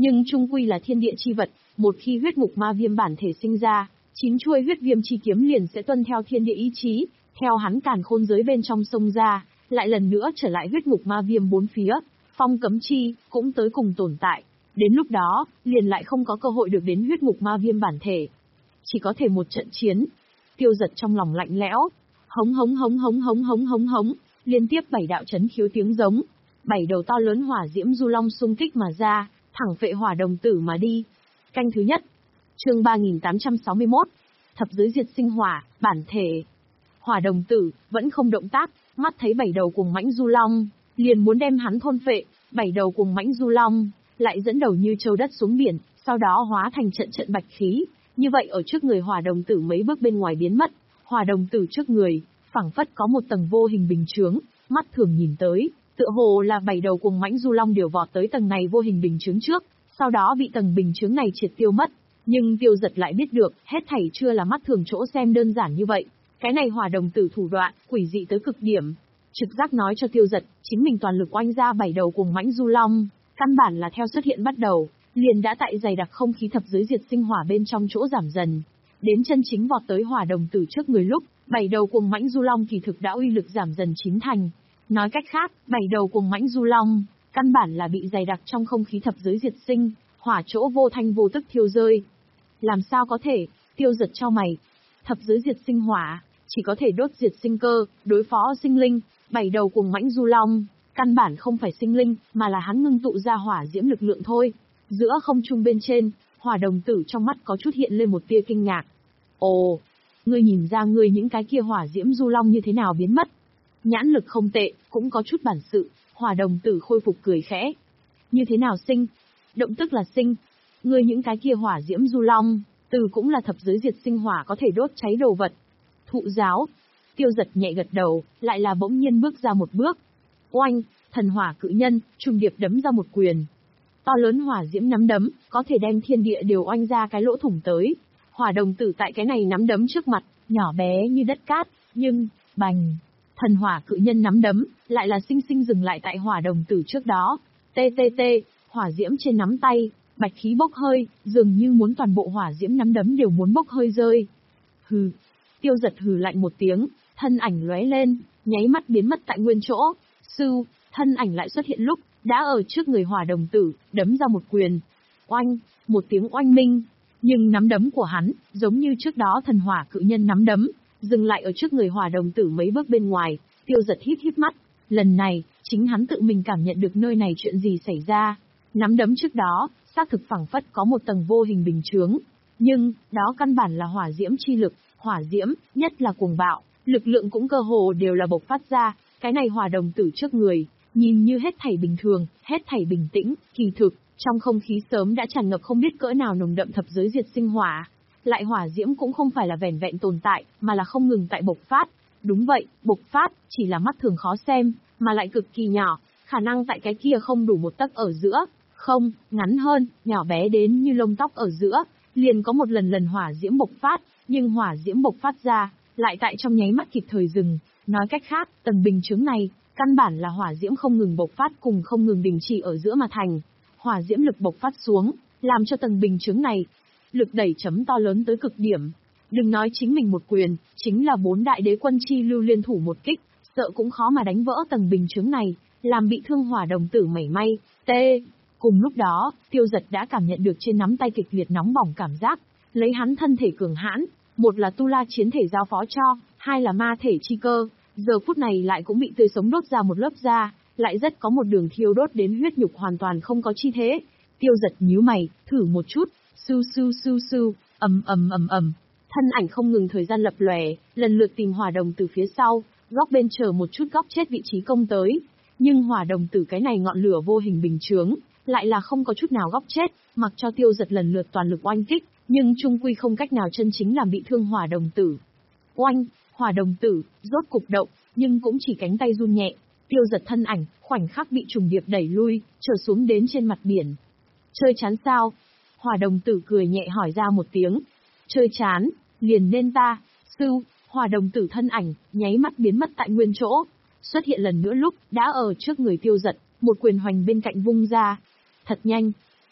Nhưng chung quy là thiên địa chi vật, một khi huyết ngục ma viêm bản thể sinh ra, chín chuôi huyết viêm chi kiếm liền sẽ tuân theo thiên địa ý chí, theo hắn càn khôn giới bên trong sông ra, lại lần nữa trở lại huyết ngục ma viêm bốn phía, phong cấm chi cũng tới cùng tồn tại. Đến lúc đó, liền lại không có cơ hội được đến huyết ngục ma viêm bản thể. Chỉ có thể một trận chiến. Tiêu Giật trong lòng lạnh lẽo, hống hống hống hống hống hống hống hống, liên tiếp bảy đạo chấn khiếu tiếng giống, bảy đầu to lớn hỏa diễm du long xung kích mà ra, thẳng phệ hỏa đồng tử mà đi. Canh thứ nhất. Chương ba nghìn tám trăm sáu mươi mốt. Thập giới diệt sinh hỏa, bản thể. Hỏa đồng tử vẫn không động tác, mắt thấy bảy đầu cùng mãnh du long, liền muốn đem hắn thôn phệ. Bảy đầu cùng mãnh du long lại dẫn đầu như châu đất xuống biển, sau đó hóa thành trận trận bạch khí. Như vậy ở trước người hỏa đồng tử mấy bước bên ngoài biến mất. Hỏa đồng tử trước người, phảng phất có một tầng vô hình bình chướng, mắt thường nhìn tới, tựa hồ là bảy đầu cùng mãnh du long đều vọt tới tầng này vô hình bình chướng trước, sau đó bị tầng bình chướng này triệt tiêu mất. Nhưng Tiêu Giật lại biết được, hết thảy chưa là mắt thường chỗ xem đơn giản như vậy. Cái này hỏa đồng tử thủ đoạn, quỷ dị tới cực điểm. Trực giác nói cho Tiêu Giật, chính mình toàn lực oanh ra bảy đầu cùng mãnh du long, căn bản là theo xuất hiện bắt đầu, liền đã tại dày đặc không khí thập giới diệt sinh hỏa bên trong chỗ giảm dần. Đến chân chính vọt tới hỏa đồng tử trước người lúc, bảy đầu cùng mãnh du long kỳ thực đã uy lực giảm dần chín thành. Nói cách khác, bảy đầu cùng mãnh du long, căn bản là bị dày đặc trong không khí thập giới diệt sinh, hỏa chỗ vô thanh vô tức thiêu rơi. Làm sao có thể? Tiêu Giật cho mày. Thập giới diệt sinh hỏa, chỉ có thể đốt diệt sinh cơ, đối phó sinh linh. Bảy đầu cùng mãnh du long, căn bản không phải sinh linh, mà là hắn ngưng tụ ra hỏa diễm lực lượng thôi. Giữa không trung bên trên, hỏa đồng tử trong mắt có chút hiện lên một tia kinh ngạc. Ồ, ngươi nhìn ra ngươi những cái kia hỏa diễm du long như thế nào biến mất? Nhãn lực không tệ, cũng có chút bản sự. Hỏa đồng tử khôi phục cười khẽ. Như thế nào sinh? Động tức là sinh. Ngươi những cái kia hỏa diễm du long, từ cũng là thập giới diệt sinh hỏa có thể đốt cháy đồ vật. Thụ giáo. Tiêu Giật nhẹ gật đầu, lại là bỗng nhiên bước ra một bước. Oanh, thần hỏa cự nhân, trùng điệp đấm ra một quyền. To lớn hỏa diễm nắm đấm, có thể đem thiên địa đều oanh ra cái lỗ thủng tới. Hỏa đồng tử tại cái này nắm đấm trước mặt, nhỏ bé như đất cát, nhưng, bành. Thần hỏa cự nhân nắm đấm, lại là sinh sinh dừng lại tại hỏa đồng tử trước đó. Tê tê tê, hỏa diễm trên nắm tay, bạch khí bốc hơi, dường như muốn toàn bộ hỏa diễm nắm đấm đều muốn bốc hơi rơi. Hừ. Tiêu Giật hừ lạnh một tiếng, thân ảnh lóe lên, nháy mắt biến mất tại nguyên chỗ. Sưu, thân ảnh lại xuất hiện lúc, đã ở trước người hỏa đồng tử, đấm ra một quyền. Oanh, một tiếng oanh minh. Nhưng nắm đấm của hắn, giống như trước đó thần hỏa cự nhân nắm đấm, dừng lại ở trước người hỏa đồng tử mấy bước bên ngoài. Tiêu Giật híp híp mắt. Lần này, chính hắn tự mình cảm nhận được nơi này chuyện gì xảy ra. Nắm đấm trước đó, xác thực phẳng phất có một tầng vô hình bình chướng. Nhưng, đó căn bản là hỏa diễm chi lực. Hỏa diễm, nhất là cuồng bạo, lực lượng cũng cơ hồ đều là bộc phát ra. Cái này hỏa đồng tử trước người, nhìn như hết thảy bình thường, hết thảy bình tĩnh, kỳ thực, trong không khí sớm đã tràn ngập không biết cỡ nào nồng đậm thập giới diệt sinh hỏa. Lại hỏa diễm cũng không phải là vẻn vẹn tồn tại, mà là không ngừng tại bộc phát. Đúng vậy, bộc phát, chỉ là mắt thường khó xem, mà lại cực kỳ nhỏ, khả năng tại cái kia không đủ một tấc ở giữa, không, ngắn hơn, nhỏ bé đến như lông tóc ở giữa, liền có một lần lần hỏa diễm bộc phát, nhưng hỏa diễm bộc phát ra, lại tại trong nháy mắt kịp thời dừng. Nói cách khác, tầng bình chướng này, căn bản là hỏa diễm không ngừng bộc phát cùng không ngừng đình chỉ ở giữa mà thành. Hỏa diễm lực bộc phát xuống, làm cho tầng bình chướng này, lực đẩy chấm to lớn tới cực điểm. Đừng nói chính mình một quyền, chính là bốn đại đế quân chi lưu liên thủ một kích, sợ cũng khó mà đánh vỡ tầng bình chướng này, làm bị thương hỏa đồng tử mảy may. T. Cùng lúc đó, Tiêu Giật đã cảm nhận được trên nắm tay kịch liệt nóng bỏng cảm giác, lấy hắn thân thể cường hãn, một là tu la chiến thể giao phó cho, hai là ma thể chi cơ, giờ phút này lại cũng bị tươi sống đốt ra một lớp da, lại rất có một đường thiêu đốt đến huyết nhục hoàn toàn không có chi thế. Tiêu Giật nhíu mày, thử một chút, su su su su, ầm ầm ầm ầm. Thân ảnh không ngừng thời gian lập lòe, lần lượt tìm hỏa đồng từ phía sau, góc bên chờ một chút góc chết vị trí công tới. Nhưng hỏa đồng tử cái này ngọn lửa vô hình bình chướng, lại là không có chút nào góc chết, mặc cho Tiêu Giật lần lượt toàn lực oanh kích, nhưng chung quy không cách nào chân chính làm bị thương hỏa đồng tử. Oanh, hỏa đồng tử, rốt cục động, nhưng cũng chỉ cánh tay run nhẹ. Tiêu Giật thân ảnh, khoảnh khắc bị trùng điệp đẩy lui, trở xuống đến trên mặt biển. Chơi chán sao? Hỏa đồng tử cười nhẹ hỏi ra một tiếng. Chơi chán, liền nên ta, sư, hỏa đồng tử thân ảnh, nháy mắt biến mất tại nguyên chỗ. Xuất hiện lần nữa lúc, đã ở trước người Tiêu Giật, một quyền hoành bên cạnh vung ra. Thật nhanh.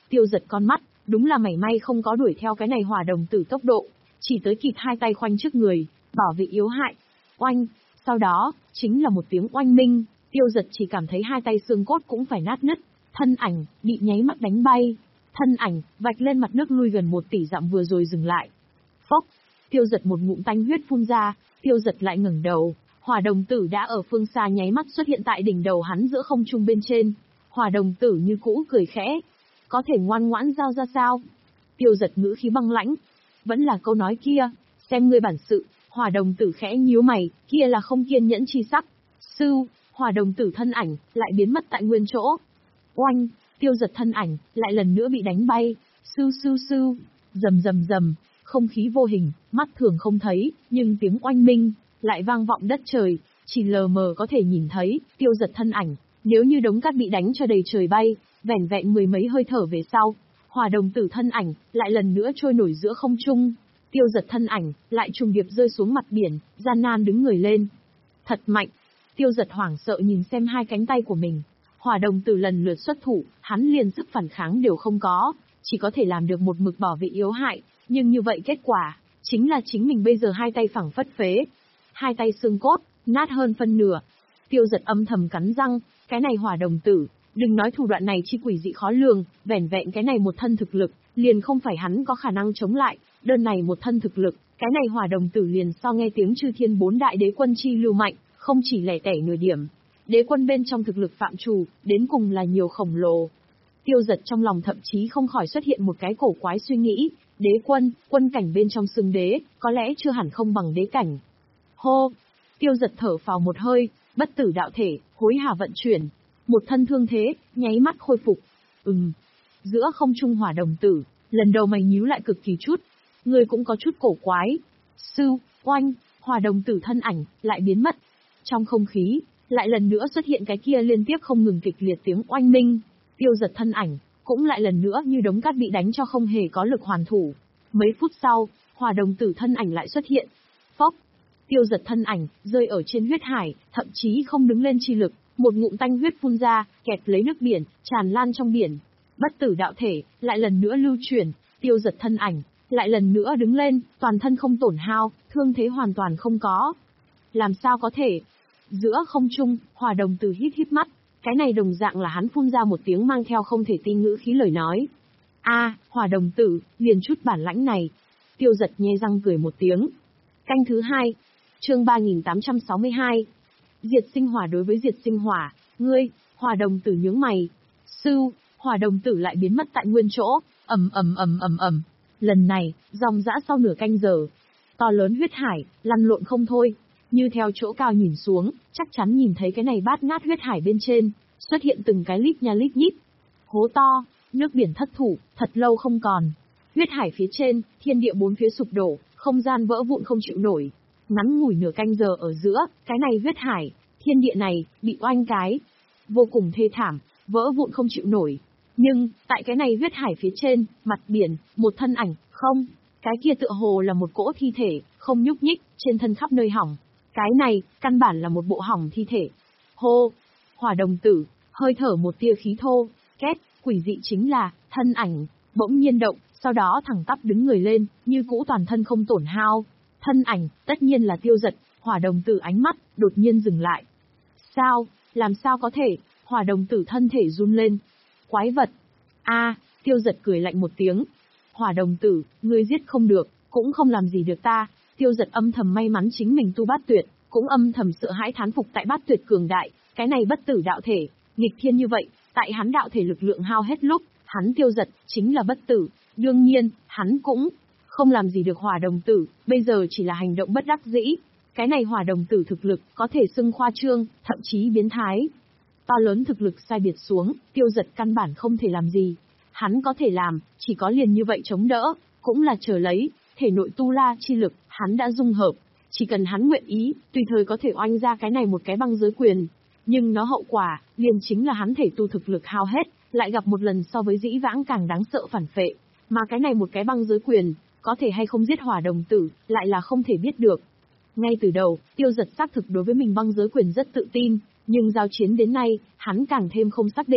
Tiêu Giật con mắt, đúng là mảy may không có đuổi theo cái này hỏa đồng tử tốc độ, chỉ tới kịp hai tay khoanh trước người, bảo vệ yếu hại. Oanh, sau đó, chính là một tiếng oanh minh, Tiêu Giật chỉ cảm thấy hai tay xương cốt cũng phải nát nứt, thân ảnh, bị nháy mắt đánh bay. Thân ảnh, vạch lên mặt nước lui gần một tỷ dặm vừa rồi dừng lại. Phốc, Tiêu Giật một ngụm tanh huyết phun ra, Tiêu Giật lại ngẩng đầu, hỏa đồng tử đã ở phương xa nháy mắt xuất hiện tại đỉnh đầu hắn giữa không trung bên trên. Hỏa đồng tử như cũ cười khẽ. Có thể ngoan ngoãn giao ra sao? Tiêu Giật ngữ khí băng lãnh. Vẫn là câu nói kia, xem ngươi bản sự. Hỏa đồng tử khẽ nhíu mày, kia là không kiên nhẫn chi sắc. Sư, hỏa đồng tử thân ảnh, lại biến mất tại nguyên chỗ. Oanh, Tiêu Giật thân ảnh, lại lần nữa bị đánh bay. Sư sư sư, rầm rầm rầm, không khí vô hình, mắt thường không thấy, nhưng tiếng oanh minh, lại vang vọng đất trời, chỉ lờ mờ có thể nhìn thấy, Tiêu Giật thân ảnh, nếu như đống cát bị đánh cho đầy trời bay, vẻn vẹn mười mấy hơi thở về sau, hỏa đồng tử thân ảnh, lại lần nữa trôi nổi giữa không trung. Tiêu Giật thân ảnh, lại trùng điệp rơi xuống mặt biển, gian nan đứng người lên. Thật mạnh. Tiêu Giật hoảng sợ nhìn xem hai cánh tay của mình. Hỏa đồng tử lần lượt xuất thủ, hắn liền sức phản kháng đều không có, chỉ có thể làm được một mực bảo vệ yếu hại, nhưng như vậy kết quả, chính là chính mình bây giờ hai tay phẳng phất phế. Hai tay xương cốt, nát hơn phân nửa. Tiêu Giật âm thầm cắn răng, cái này hỏa đồng tử, đừng nói thủ đoạn này chi quỷ dị khó lường, vẻn vẹn cái này một thân thực lực, liền không phải hắn có khả năng chống lại, đơn này một thân thực lực, cái này hỏa đồng tử liền so nghe tiếng chư thiên bốn đại đế quân chi lưu mạnh, không chỉ lẻ tẻ nửa điểm. Đế quân bên trong thực lực phạm trù, đến cùng là nhiều khổng lồ. Tiêu Giật trong lòng thậm chí không khỏi xuất hiện một cái cổ quái suy nghĩ, đế quân, quân cảnh bên trong xưng đế, có lẽ chưa hẳn không bằng đế cảnh. Hô! Tiêu Giật thở phào một hơi, bất tử đạo thể, hối hả vận chuyển. Một thân thương thế, nháy mắt khôi phục. Ừm. Giữa không trung hỏa đồng tử, lần đầu mày nhíu lại cực kỳ chút. Người cũng có chút cổ quái. Sư, oanh, hỏa đồng tử thân ảnh, lại biến mất. Trong không khí, lại lần nữa xuất hiện cái kia liên tiếp không ngừng kịch liệt tiếng oanh minh. Tiêu Giật thân ảnh, cũng lại lần nữa như đống cát bị đánh cho không hề có lực hoàn thủ. Mấy phút sau, hỏa đồng tử thân ảnh lại xuất hiện. Phốc. Tiêu Giật thân ảnh, rơi ở trên huyết hải, thậm chí không đứng lên chi lực, một ngụm tanh huyết phun ra, kẹt lấy nước biển, tràn lan trong biển. Bất tử đạo thể, lại lần nữa lưu chuyển, Tiêu Giật thân ảnh, lại lần nữa đứng lên, toàn thân không tổn hao, thương thế hoàn toàn không có. Làm sao có thể? Giữa không trung, hỏa đồng tử hít hít mắt, cái này đồng dạng là hắn phun ra một tiếng mang theo không thể tin ngữ khí lời nói. A, à, hỏa đồng tử, liền chút bản lãnh này. Tiêu Giật nhe răng cười một tiếng. Canh thứ hai, chương ba nghìn tám trăm sáu mươi hai. Diệt sinh hỏa đối với diệt sinh hỏa, ngươi, hỏa đồng tử nhướng mày. Sư, hỏa đồng tử lại biến mất tại nguyên chỗ, ầm ầm ầm ầm ầm. Lần này, dòng dã sau nửa canh giờ, to lớn huyết hải, lăn lộn không thôi. Như theo chỗ cao nhìn xuống, chắc chắn nhìn thấy cái này bát ngát huyết hải bên trên, xuất hiện từng cái lít nha lít nhít. Hố to, nước biển thất thủ, thật lâu không còn. Huyết hải phía trên, thiên địa bốn phía sụp đổ, không gian vỡ vụn không chịu nổi. Ngắn ngủi nửa canh giờ ở giữa, cái này huyết hải, thiên địa này, bị oanh cái. Vô cùng thê thảm, vỡ vụn không chịu nổi. Nhưng, tại cái này huyết hải phía trên, mặt biển, một thân ảnh, không. Cái kia tựa hồ là một cỗ thi thể, không nhúc nhích, trên thân khắp nơi hỏng. Cái này, căn bản là một bộ hỏng thi thể. Hô! Hỏa đồng tử, hơi thở một tia khí thô, két, quỷ dị chính là, thân ảnh, bỗng nhiên động, sau đó thẳng tắp đứng người lên, như cũ toàn thân không tổn hao. Thân ảnh, tất nhiên là Tiêu Giật, hỏa đồng tử ánh mắt, đột nhiên dừng lại. Sao, làm sao có thể, hỏa đồng tử thân thể run lên. Quái vật. A, à, Tiêu Giật cười lạnh một tiếng. Hỏa đồng tử, ngươi giết không được, cũng không làm gì được ta. Tiêu Giật âm thầm may mắn chính mình tu bát tuyệt, cũng âm thầm sợ hãi thán phục tại bát tuyệt cường đại, cái này bất tử đạo thể, nghịch thiên như vậy, tại hắn đạo thể lực lượng hao hết lúc, hắn Tiêu Giật chính là bất tử, đương nhiên, hắn cũng không làm gì được hỏa đồng tử, bây giờ chỉ là hành động bất đắc dĩ. Cái này hỏa đồng tử thực lực có thể xưng khoa trương, thậm chí biến thái. To lớn thực lực sai biệt xuống, Tiêu Giật căn bản không thể làm gì. Hắn có thể làm, chỉ có liền như vậy chống đỡ, cũng là chờ lấy, thể nội tu la chi lực, hắn đã dung hợp. Chỉ cần hắn nguyện ý, tùy thời có thể oanh ra cái này một cái băng giới quyền. Nhưng nó hậu quả, liền chính là hắn thể tu thực lực hao hết, lại gặp một lần so với dĩ vãng càng đáng sợ phản phệ. Mà cái này một cái băng giới quyền, có thể hay không giết hỏa đồng tử, lại là không thể biết được. Ngay từ đầu, Tiêu Giật xác thực đối với mình băng giới quyền rất tự tin, nhưng giao chiến đến nay, hắn càng thêm không xác định.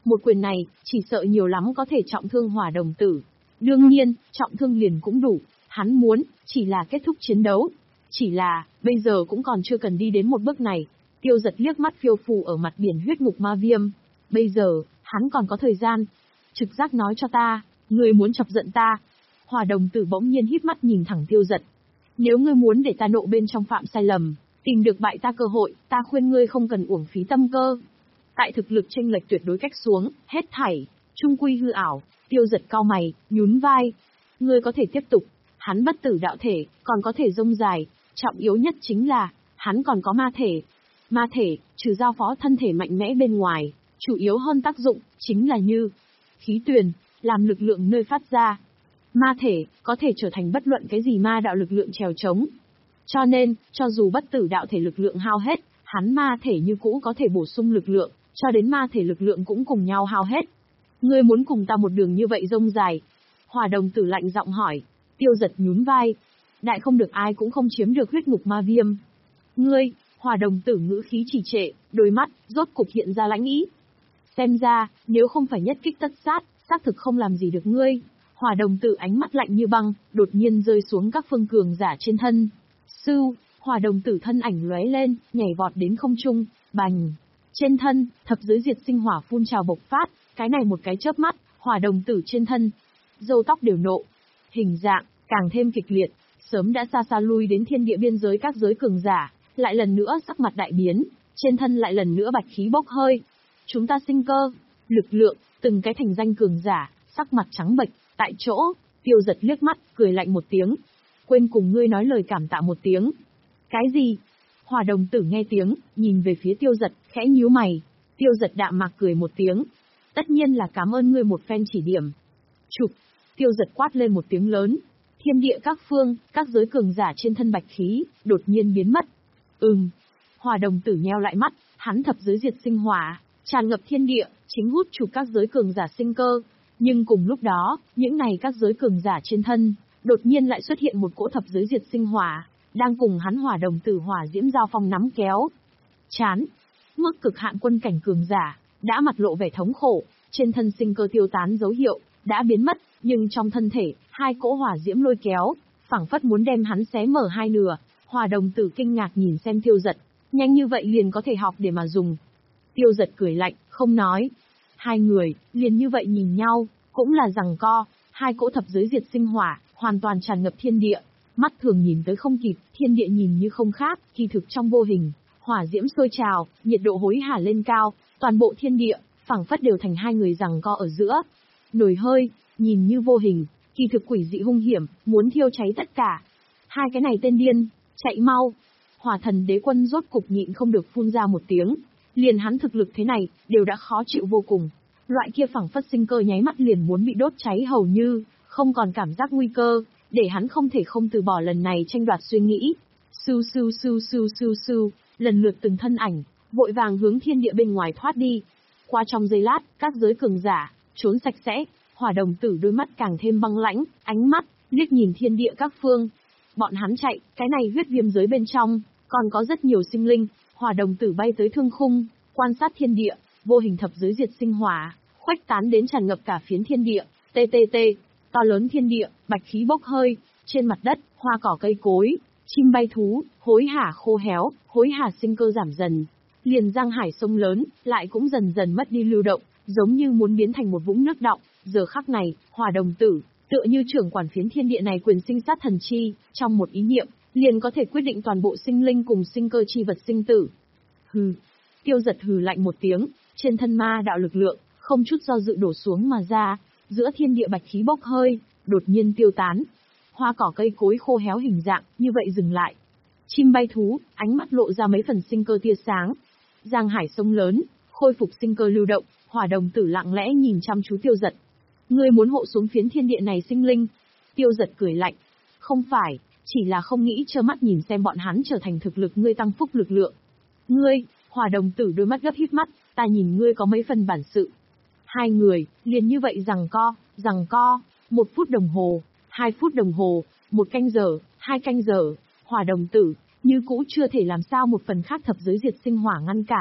Một quyền này, chỉ sợ nhiều lắm có thể trọng thương hỏa đồng tử. Đương nhiên, trọng thương liền cũng đủ. Hắn muốn, chỉ là kết thúc chiến đấu. Chỉ là, bây giờ cũng còn chưa cần đi đến một bước này. Tiêu Giật liếc mắt phiêu phù ở mặt biển huyết ngục ma viêm. Bây giờ, hắn còn có thời gian. Trực giác nói cho ta, ngươi muốn chọc giận ta. Hỏa đồng tử bỗng nhiên híp mắt nhìn thẳng Tiêu Giật. Nếu ngươi muốn để ta nộ bên trong phạm sai lầm, tìm được bại ta cơ hội, ta khuyên ngươi không cần uổng phí tâm cơ. Tại thực lực chênh lệch tuyệt đối cách xuống, hết thảy, trung quy hư ảo. Tiêu Giật cau mày, nhún vai. Ngươi có thể tiếp tục, hắn bất tử đạo thể, còn có thể rông dài, trọng yếu nhất chính là, hắn còn có ma thể. Ma thể, trừ giao phó thân thể mạnh mẽ bên ngoài, chủ yếu hơn tác dụng, chính là như khí tuyền, làm lực lượng nơi phát ra. Ma thể, có thể trở thành bất luận cái gì ma đạo lực lượng trèo trống. Cho nên, cho dù bất tử đạo thể lực lượng hao hết, hắn ma thể như cũ có thể bổ sung lực lượng, cho đến ma thể lực lượng cũng cùng nhau hao hết. Ngươi muốn cùng ta một đường như vậy rông dài? Hỏa đồng tử lạnh giọng hỏi. Tiêu Giật nhún vai. Đại không được ai cũng không chiếm được huyết ngục ma viêm. Ngươi, hỏa đồng tử ngữ khí trì trệ, đôi mắt, rốt cục hiện ra lãnh ý. Xem ra, nếu không phải nhất kích tất sát, xác thực không làm gì được ngươi. Hỏa đồng tử ánh mắt lạnh như băng, đột nhiên rơi xuống các phương cường giả trên thân. Sưu, hỏa đồng tử thân ảnh lóe lên, nhảy vọt đến không trung, bành. Trên thân, thập giới diệt sinh hỏa phun trào bộc phát, cái này một cái chớp mắt, hỏa đồng tử trên thân, râu tóc đều nộ. Hình dạng, càng thêm kịch liệt, sớm đã xa xa lui đến thiên địa biên giới các giới cường giả, lại lần nữa sắc mặt đại biến, trên thân lại lần nữa bạch khí bốc hơi. Chúng ta sinh cơ, lực lượng, từng cái thành danh cường giả, sắc mặt trắng bệch, tại chỗ, Tiêu Giật liếc mắt, cười lạnh một tiếng. Quên cùng ngươi nói lời cảm tạ một tiếng. Cái gì? Hỏa đồng tử nghe tiếng, nhìn về phía Tiêu Giật, khẽ nhíu mày. Tiêu Giật đạm mạc cười một tiếng. Tất nhiên là cảm ơn ngươi một phen chỉ điểm. Chụp, Tiêu Giật quát lên một tiếng lớn. Thiên địa các phương, các giới cường giả trên thân bạch khí, đột nhiên biến mất. Ừm. Hỏa đồng tử nheo lại mắt, hắn thập giới diệt sinh hỏa, tràn ngập thiên địa, chính hút chụp các giới cường giả sinh cơ. Nhưng cùng lúc đó, những này các giới cường giả trên thân, đột nhiên lại xuất hiện một cỗ thập giới diệt sinh hỏa, đang cùng hắn hỏa đồng tử hỏa diễm giao phong nắm kéo. Chán. Mức cực hạn quân cảnh cường giả, đã mặt lộ vẻ thống khổ, trên thân sinh cơ tiêu tán dấu hiệu, đã biến mất, nhưng trong thân thể, hai cỗ hỏa diễm lôi kéo, phảng phất muốn đem hắn xé mở hai nửa. Hỏa đồng tử kinh ngạc nhìn xem Tiêu Giật, nhanh như vậy liền có thể học để mà dùng. Tiêu Giật cười lạnh, không nói. Hai người, liền như vậy nhìn nhau, cũng là giằng co, hai cỗ thập giới diệt sinh hỏa, hoàn toàn tràn ngập thiên địa. Mắt thường nhìn tới không kịp, thiên địa nhìn như không khác, kỳ thực trong vô hình, hỏa diễm sôi trào, nhiệt độ hối hả lên cao, toàn bộ thiên địa, phảng phất đều thành hai người giằng co ở giữa. Nổi hơi, nhìn như vô hình, kỳ thực quỷ dị hung hiểm, muốn thiêu cháy tất cả. Hai cái này tên điên, chạy mau. Hỏa thần đế quân rốt cục nhịn không được phun ra một tiếng. Liền hắn thực lực thế này, đều đã khó chịu vô cùng. Loại kia phảng phất sinh cơ nháy mắt liền muốn bị đốt cháy hầu như, không còn cảm giác nguy cơ, để hắn không thể không từ bỏ lần này tranh đoạt suy nghĩ. Sưu sưu sưu sưu sưu sưu, lần lượt từng thân ảnh, vội vàng hướng thiên địa bên ngoài thoát đi. Qua trong giây lát, các giới cường giả, trốn sạch sẽ, hỏa đồng tử đôi mắt càng thêm băng lãnh, ánh mắt, liếc nhìn thiên địa các phương. Bọn hắn chạy, cái này huyết viêm giới bên trong, còn có rất nhiều sinh linh. Hỏa đồng tử bay tới thương khung, quan sát thiên địa, vô hình thập giới diệt sinh hỏa, khuếch tán đến tràn ngập cả phiến thiên địa. Ttt, to lớn thiên địa, bạch khí bốc hơi, trên mặt đất, hoa cỏ cây cối, chim bay thú, hối hả khô héo, hối hả sinh cơ giảm dần. Liền giang hải sông lớn, lại cũng dần dần mất đi lưu động, giống như muốn biến thành một vũng nước đọng. Giờ khắc này, hỏa đồng tử, tựa như trưởng quản phiến thiên địa này quyền sinh sát thần chi, trong một ý niệm, liền có thể quyết định toàn bộ sinh linh cùng sinh cơ chi vật sinh tử. Hừ. Tiêu Giật hừ lạnh một tiếng, trên thân ma đạo lực lượng, không chút do dự đổ xuống mà ra, giữa thiên địa bạch khí bốc hơi, đột nhiên tiêu tán. Hoa cỏ cây cối khô héo hình dạng, như vậy dừng lại. Chim bay thú, ánh mắt lộ ra mấy phần sinh cơ tia sáng. Giang hải sông lớn, khôi phục sinh cơ lưu động, hỏa đồng tử lặng lẽ nhìn chăm chú Tiêu Giật. Ngươi muốn hộ xuống phiến thiên địa này sinh linh? Tiêu Giật cười lạnh. Không phải, chỉ là không nghĩ trơ mắt nhìn xem bọn hắn trở thành thực lực ngươi tăng phúc lực lượng. Ngươi, hỏa đồng tử đôi mắt gấp híp mắt, ta nhìn ngươi có mấy phần bản sự. Hai người, liền như vậy giằng co, giằng co, một phút đồng hồ, hai phút đồng hồ, một canh giờ, hai canh giờ, hỏa đồng tử, như cũ chưa thể làm sao một phần khác thập giới diệt sinh hỏa ngăn cản.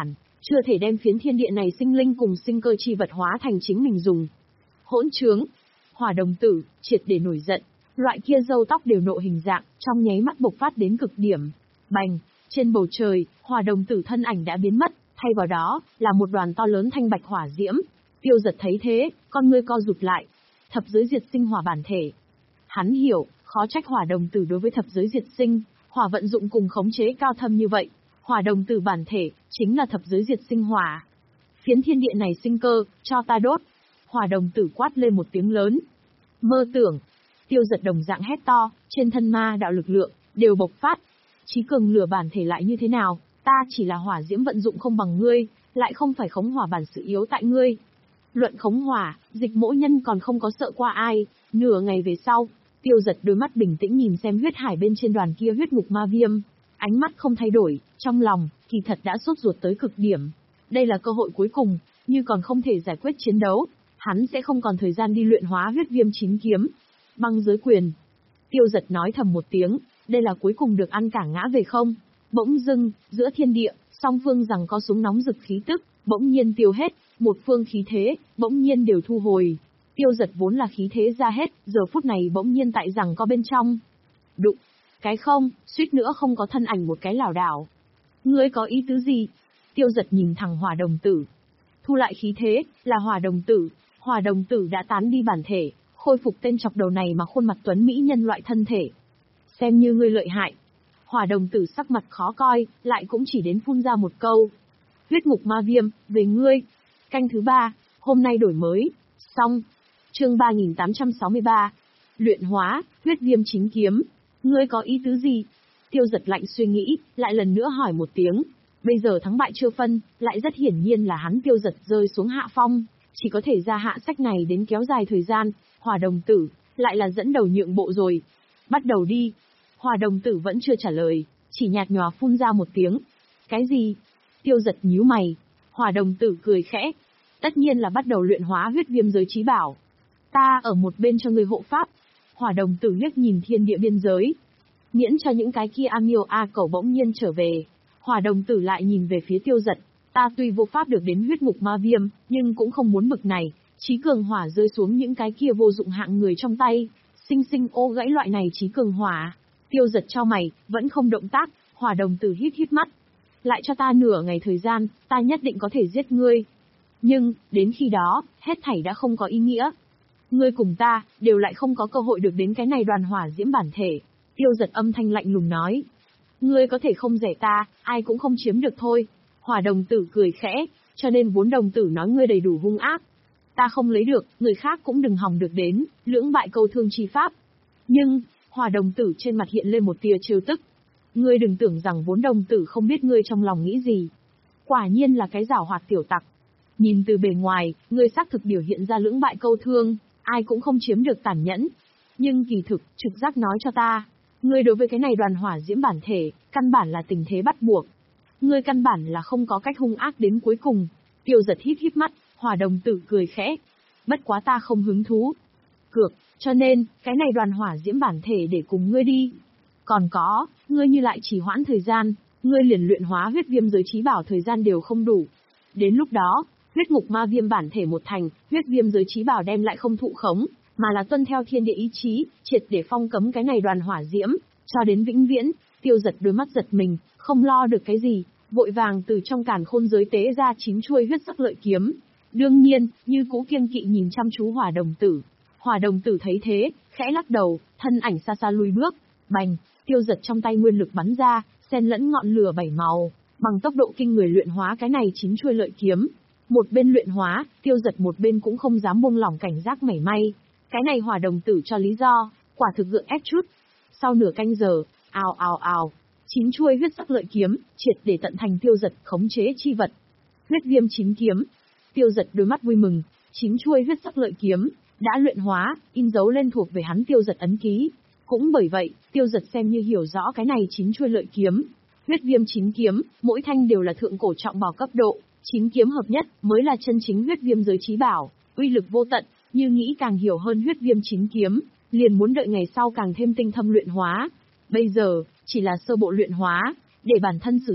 chưa thể đem phiến thiên địa này sinh linh cùng sinh cơ chi vật hóa thành chính mình dùng. Hỗn trướng! Hỏa đồng tử, triệt để nổi giận, loại kia râu tóc đều nộ hình dạng, trong nháy mắt bộc phát đến cực điểm. Bành! Trên bầu trời, hỏa đồng tử thân ảnh đã biến mất, thay vào đó, là một đoàn to lớn thanh bạch hỏa diễm. Tiêu Giật thấy thế, con ngươi co rụt lại. Thập giới diệt sinh hỏa bản thể. Hắn hiểu, khó trách hỏa đồng tử đối với thập giới diệt sinh, hỏa vận dụng cùng khống chế cao thâm như vậy. Hỏa đồng tử bản thể, chính là thập giới diệt sinh hỏa. Phiến thiên địa này sinh cơ, cho ta đốt. Hỏa đồng tử quát lên một tiếng lớn. Mơ tưởng! Tiêu Giật đồng dạng hét to, trên thân ma đạo lực lượng, đều bộc phát. Chí cường lửa bản thể lại như thế nào, ta chỉ là hỏa diễm vận dụng không bằng ngươi, lại không phải khống hỏa bản sự yếu tại ngươi. Luận khống hỏa, Dịch Mỗ Nhân còn không có sợ qua ai. Nửa ngày về sau, Tiêu Giật đôi mắt bình tĩnh nhìn xem huyết hải bên trên đoàn kia huyết ngục ma viêm. Ánh mắt không thay đổi, trong lòng, kỳ thật đã sốt ruột tới cực điểm. Đây là cơ hội cuối cùng, như còn không thể giải quyết chiến đấu, hắn sẽ không còn thời gian đi luyện hóa huyết viêm chín kiếm. Băng giới quyền. Tiêu Giật nói thầm một tiếng, đây là cuối cùng được ăn cả ngã về không. Bỗng dưng, giữa thiên địa, song phương rằng có súng nóng rực khí tức, bỗng nhiên tiêu hết, một phương khí thế, bỗng nhiên đều thu hồi. Tiêu Giật vốn là khí thế ra hết, giờ phút này bỗng nhiên tại rằng có bên trong. Đụng! Cái không, suýt nữa không có thân ảnh một cái lảo đảo. Ngươi có ý tứ gì? Tiêu Giật nhìn thẳng hỏa đồng tử. Thu lại khí thế, là hỏa đồng tử. Hỏa đồng tử đã tán đi bản thể, khôi phục tên chọc đầu này mà khuôn mặt tuấn mỹ nhân loại thân thể. Xem như ngươi lợi hại. Hỏa đồng tử sắc mặt khó coi, lại cũng chỉ đến phun ra một câu. Huyết ngục ma viêm, về ngươi. Canh thứ ba, hôm nay đổi mới. Xong. Chương ba nghìn tám trăm sáu mươi ba. Luyện hóa, huyết viêm chính kiếm. Ngươi có ý tứ gì? Tiêu Giật lạnh suy nghĩ, lại lần nữa hỏi một tiếng. Bây giờ thắng bại chưa phân, lại rất hiển nhiên là hắn Tiêu Giật rơi xuống hạ phong. Chỉ có thể ra hạ sách này đến kéo dài thời gian. Hỏa đồng tử, lại là dẫn đầu nhượng bộ rồi. Bắt đầu đi. Hỏa đồng tử vẫn chưa trả lời, chỉ nhạt nhòa phun ra một tiếng. Cái gì? Tiêu Giật nhíu mày. Hỏa đồng tử cười khẽ. Tất nhiên là bắt đầu luyện hóa huyết viêm giới chí bảo. Ta ở một bên cho người hộ pháp. Hỏa đồng tử liếc nhìn thiên địa biên giới. Miễn cho những cái kia am yêu a cẩu bỗng nhiên trở về. Hỏa đồng tử lại nhìn về phía Tiêu Giật. Ta tuy vô pháp được đến huyết ngục ma viêm, nhưng cũng không muốn bực này. Chí cường hỏa rơi xuống những cái kia vô dụng hạng người trong tay. Sinh sinh ô gãy loại này chí cường hỏa. Tiêu Giật cho mày, vẫn không động tác. Hỏa đồng tử hít hít mắt. Lại cho ta nửa ngày thời gian, ta nhất định có thể giết ngươi. Nhưng, đến khi đó, hết thảy đã không có ý nghĩa. Ngươi cùng ta, đều lại không có cơ hội được đến cái này đoàn hỏa diễm bản thể. Tiêu Giật âm thanh lạnh lùng nói. Ngươi có thể không rẻ ta, ai cũng không chiếm được thôi. Hỏa đồng tử cười khẽ, cho nên vốn đồng tử nói ngươi đầy đủ hung ác. Ta không lấy được, người khác cũng đừng hòng được đến, lưỡng bại câu thương chi pháp. Nhưng, hỏa đồng tử trên mặt hiện lên một tia trêu tức. Ngươi đừng tưởng rằng vốn đồng tử không biết ngươi trong lòng nghĩ gì. Quả nhiên là cái giảo hoạt tiểu tặc. Nhìn từ bề ngoài, ngươi xác thực biểu hiện ra lưỡng bại câu thương, ai cũng không chiếm được tàn nhẫn. Nhưng kỳ thực, trực giác nói cho ta, ngươi đối với cái này đoàn hỏa diễm bản thể, căn bản là tình thế bắt buộc. Ngươi căn bản là không có cách hung ác đến cuối cùng. Tiêu Giật híp híp mắt, hỏa đồng tử cười khẽ. Bất quá ta không hứng thú. Cược, cho nên, cái này đoàn hỏa diễm bản thể để cùng ngươi đi. Còn có, ngươi như lại trì hoãn thời gian, ngươi liền luyện hóa huyết viêm giới chí bảo thời gian đều không đủ. Đến lúc đó, huyết ngục ma viêm bản thể một thành, huyết viêm giới chí bảo đem lại không thụ khống, mà là tuân theo thiên địa ý chí, triệt để phong cấm cái này đoàn hỏa diễm, cho đến vĩnh viễn. Tiêu Giật đôi mắt giật mình, không lo được cái gì, vội vàng từ trong càn khôn giới tế ra chín chuôi huyết sắc lợi kiếm. Đương nhiên, như cũ kiêng kỵ nhìn chăm chú hỏa đồng tử. Hỏa đồng tử thấy thế, khẽ lắc đầu, thân ảnh xa xa lùi bước. Bành, Tiêu Giật trong tay nguyên lực bắn ra, xen lẫn ngọn lửa bảy màu, bằng tốc độ kinh người luyện hóa cái này chín chuôi lợi kiếm. Một bên luyện hóa, Tiêu Giật một bên cũng không dám buông lỏng cảnh giác mảy may. Cái này hỏa đồng tử cho lý do, quả thực gượng ép chút. Sau nửa canh giờ, ào ào ào, chín chuôi huyết sắc lợi kiếm, triệt để tận thành Tiêu Giật khống chế chi vật. Huyết viêm chín kiếm. Tiêu Giật đôi mắt vui mừng, chín chuôi huyết sắc lợi kiếm đã luyện hóa, in dấu lên thuộc về hắn Tiêu Giật ấn ký. Cũng bởi vậy, Tiêu Giật xem như hiểu rõ cái này chín chuôi lợi kiếm. Huyết viêm chín kiếm, mỗi thanh đều là thượng cổ trọng bảo cấp độ, chín kiếm hợp nhất mới là chân chính huyết viêm giới chí bảo, uy lực vô tận, như nghĩ càng hiểu hơn huyết viêm chín kiếm, liền muốn đợi ngày sau càng thêm tinh thâm luyện hóa. Bây giờ, chỉ là sơ bộ luyện hóa, để bản thân sử dụng.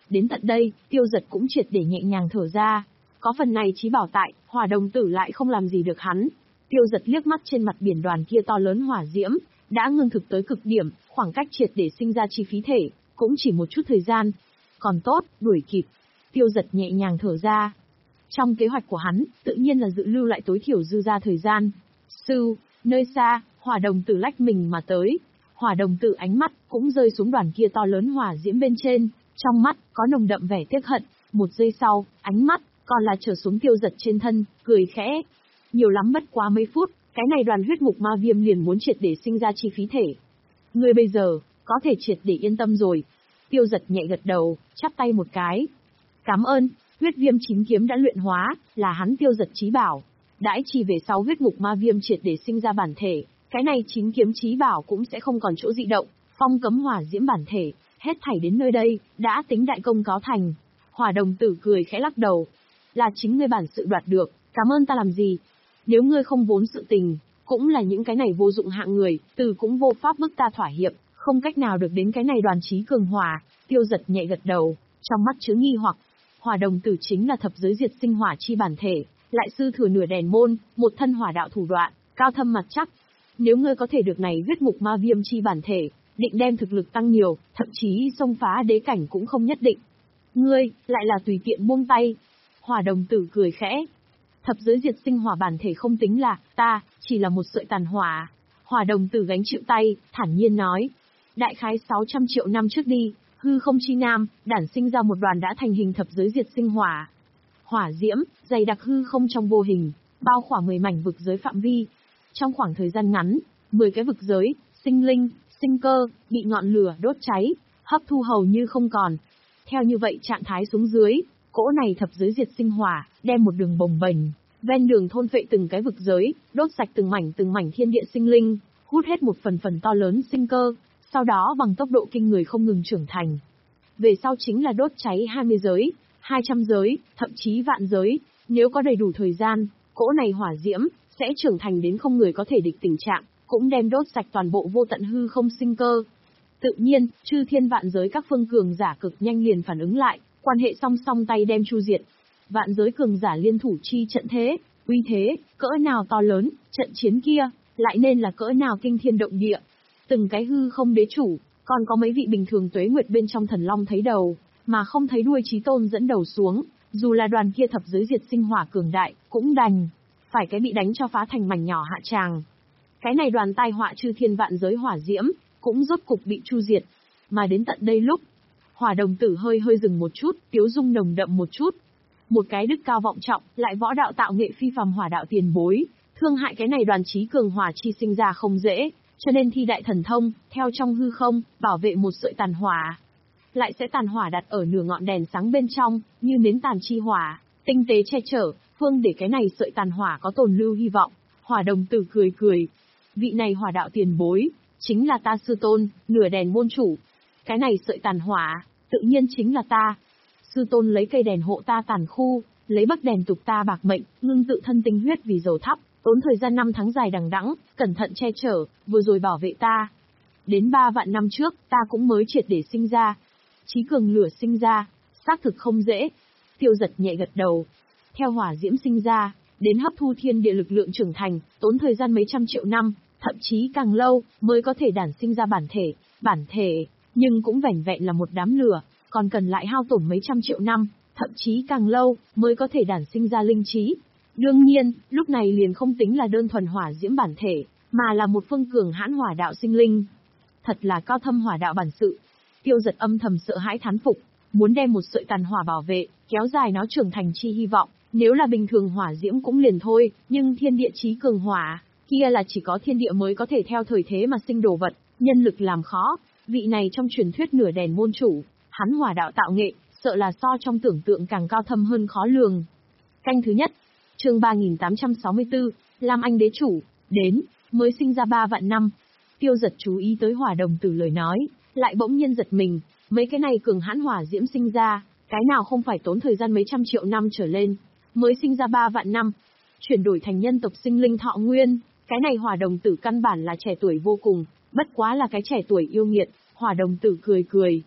Đến tận đây, Tiêu Giật cũng triệt để nhẹ nhàng thở ra. Có phần này chí bảo tại, hỏa đồng tử lại không làm gì được hắn. Tiêu Giật liếc mắt trên mặt biển đoàn kia to lớn hỏa diễm, đã ngưng thực tới cực điểm, khoảng cách triệt để sinh ra chi phí thể, cũng chỉ một chút thời gian. Còn tốt, đuổi kịp. Tiêu Giật nhẹ nhàng thở ra. Trong kế hoạch của hắn, tự nhiên là dự lưu lại tối thiểu dư ra thời gian. Sư, nơi xa, hỏa đồng tử lách mình mà tới. Hỏa đồng tử ánh mắt cũng rơi xuống đoàn kia to lớn hỏa diễm bên trên, trong mắt có nồng đậm vẻ tiếc hận. Một giây sau, ánh mắt còn là trở xuống Tiêu Giật trên thân, cười khẽ. Nhiều lắm bất quá mấy phút, cái này đoàn huyết mục ma viêm liền muốn triệt để sinh ra chi phí thể. Ngươi bây giờ có thể triệt để yên tâm rồi. Tiêu Giật nhẹ gật đầu, chắp tay một cái. Cảm ơn. Huyết viêm chín kiếm đã luyện hóa, là hắn Tiêu Giật chí bảo. Đãi chỉ về sau huyết mục ma viêm triệt để sinh ra bản thể, cái này chín kiếm chí bảo cũng sẽ không còn chỗ dị động, phong cấm hỏa diễm bản thể, hết thảy đến nơi đây, đã tính đại công cáo thành. Hỏa đồng tử cười khẽ lắc đầu. Là chính ngươi bản sự đoạt được, cảm ơn ta làm gì? Nếu ngươi không vốn sự tình, cũng là những cái này vô dụng hạng người, từ cũng vô pháp bức ta thỏa hiệp, không cách nào được đến cái này đoàn chí cường hỏa. Tiêu Giật nhẹ gật đầu, trong mắt chứa nghi hoặc. Hỏa đồng tử chính là thập giới diệt sinh hỏa chi bản thể, lại sư thừa nửa đèn môn, một thân hỏa đạo thủ đoạn, cao thâm mặt chắc. Nếu ngươi có thể được này huyết mục ma viêm chi bản thể, định đem thực lực tăng nhiều, thậm chí xông phá đế cảnh cũng không nhất định. Ngươi, lại là tùy tiện buông tay. Hỏa đồng tử cười khẽ. Thập giới diệt sinh hỏa bản thể không tính là, ta, chỉ là một sợi tàn hỏa. Hỏa đồng tử gánh chịu tay, thản nhiên nói. Đại khái sáu trăm triệu năm trước đi, hư không chi nam, đản sinh ra một đoàn đã thành hình thập giới diệt sinh hỏa. Hỏa diễm, dày đặc hư không trong vô hình, bao khoảng mười mảnh vực giới phạm vi. Trong khoảng thời gian ngắn, mười cái vực giới, sinh linh, sinh cơ, bị ngọn lửa đốt cháy, hấp thu hầu như không còn. Theo như vậy trạng thái xuống dưới, cỗ này thập giới diệt sinh hỏa, đem một đường bồng bềnh, ven đường thôn phệ từng cái vực giới, đốt sạch từng mảnh từng mảnh thiên địa sinh linh, hút hết một phần phần to lớn sinh cơ, sau đó bằng tốc độ kinh người không ngừng trưởng thành. Về sau chính là đốt cháy hai mươi giới, hai trăm giới, thậm chí vạn giới, nếu có đầy đủ thời gian, cỗ này hỏa diễm sẽ trưởng thành đến không người có thể địch tình trạng, cũng đem đốt sạch toàn bộ vô tận hư không sinh cơ. Tự nhiên, chư thiên vạn giới các phương cường giả cực nhanh liền phản ứng lại, quan hệ song song tay đem chu diệt. Vạn giới cường giả liên thủ chi trận thế, uy thế, cỡ nào to lớn, trận chiến kia, lại nên là cỡ nào kinh thiên động địa. Từng cái hư không đế chủ, còn có mấy vị bình thường tuế nguyệt bên trong thần long thấy đầu, mà không thấy đuôi chí tôn dẫn đầu xuống, dù là đoàn kia thập giới diệt sinh hỏa cường đại, cũng đành phải cái bị đánh cho phá thành mảnh nhỏ hạ tràng. Cái này đoàn tai họa chư thiên vạn giới hỏa diễm, cũng rốt cục bị chu diệt. Mà đến tận đây lúc, hỏa đồng tử hơi hơi dừng một chút, tiếu dung nồng đậm một chút. Một cái đức cao vọng trọng, lại võ đạo tạo nghệ phi phàm hỏa đạo tiền bối, thương hại cái này đoàn chí cường hỏa chi sinh ra không dễ, cho nên thi đại thần thông, theo trong hư không, bảo vệ một sợi tàn hỏa. Lại sẽ tàn hỏa đặt ở nửa ngọn đèn sáng bên trong, như nến tàn chi hỏa, tinh tế che chở, phương để cái này sợi tàn hỏa có tồn lưu hy vọng. Hỏa đồng tử cười cười. Vị này hỏa đạo tiền bối, chính là ta sư tôn, nửa đèn môn chủ. Cái này sợi tàn hỏa, tự nhiên chính là ta. Sư tôn lấy cây đèn hộ ta tàn khu, lấy bấc đèn tục ta bạc mệnh, ngưng tự thân tinh huyết vì dầu thắp, tốn thời gian năm tháng dài đằng đẵng, cẩn thận che chở, vừa rồi bảo vệ ta. Đến ba vạn năm trước, ta cũng mới triệt để sinh ra. Chí cường lửa sinh ra, xác thực không dễ. Tiêu Giật nhẹ gật đầu. Theo hỏa diễm sinh ra, đến hấp thu thiên địa lực lượng trưởng thành, tốn thời gian mấy trăm triệu năm, thậm chí càng lâu, mới có thể đản sinh ra bản thể, bản thể, nhưng cũng vẻn vẹn là một đám lửa, còn cần lại hao tổn mấy trăm triệu năm, thậm chí càng lâu, mới có thể đản sinh ra linh trí. Đương nhiên, lúc này liền không tính là đơn thuần hỏa diễm bản thể, mà là một phương cường hãn hỏa đạo sinh linh. Thật là cao thâm hỏa đạo bản sự. Tiêu Giật âm thầm sợ hãi thán phục, muốn đem một sợi tàn hỏa bảo vệ, kéo dài nó trưởng thành chi hy vọng. Nếu là bình thường hỏa diễm cũng liền thôi, nhưng thiên địa chí cường hỏa, kia là chỉ có thiên địa mới có thể theo thời thế mà sinh đồ vật, nhân lực làm khó. Vị này trong truyền thuyết nửa đèn môn chủ, hắn hỏa đạo tạo nghệ, sợ là so trong tưởng tượng càng cao thâm hơn khó lường. Canh thứ nhất, chương ba nghìn tám trăm sáu mươi tư, Lam Anh đế chủ, đến, mới sinh ra ba vạn năm. Tiêu Giật chú ý tới hỏa đồng tử lời nói, lại bỗng nhiên giật mình, mấy cái này cường hãn hỏa diễm sinh ra, cái nào không phải tốn thời gian mấy trăm triệu năm trở lên, mới sinh ra ba vạn năm, chuyển đổi thành nhân tộc sinh linh thọ nguyên, cái này hỏa đồng tử căn bản là trẻ tuổi vô cùng, bất quá là cái trẻ tuổi yêu nghiệt. Hỏa đồng tử cười cười.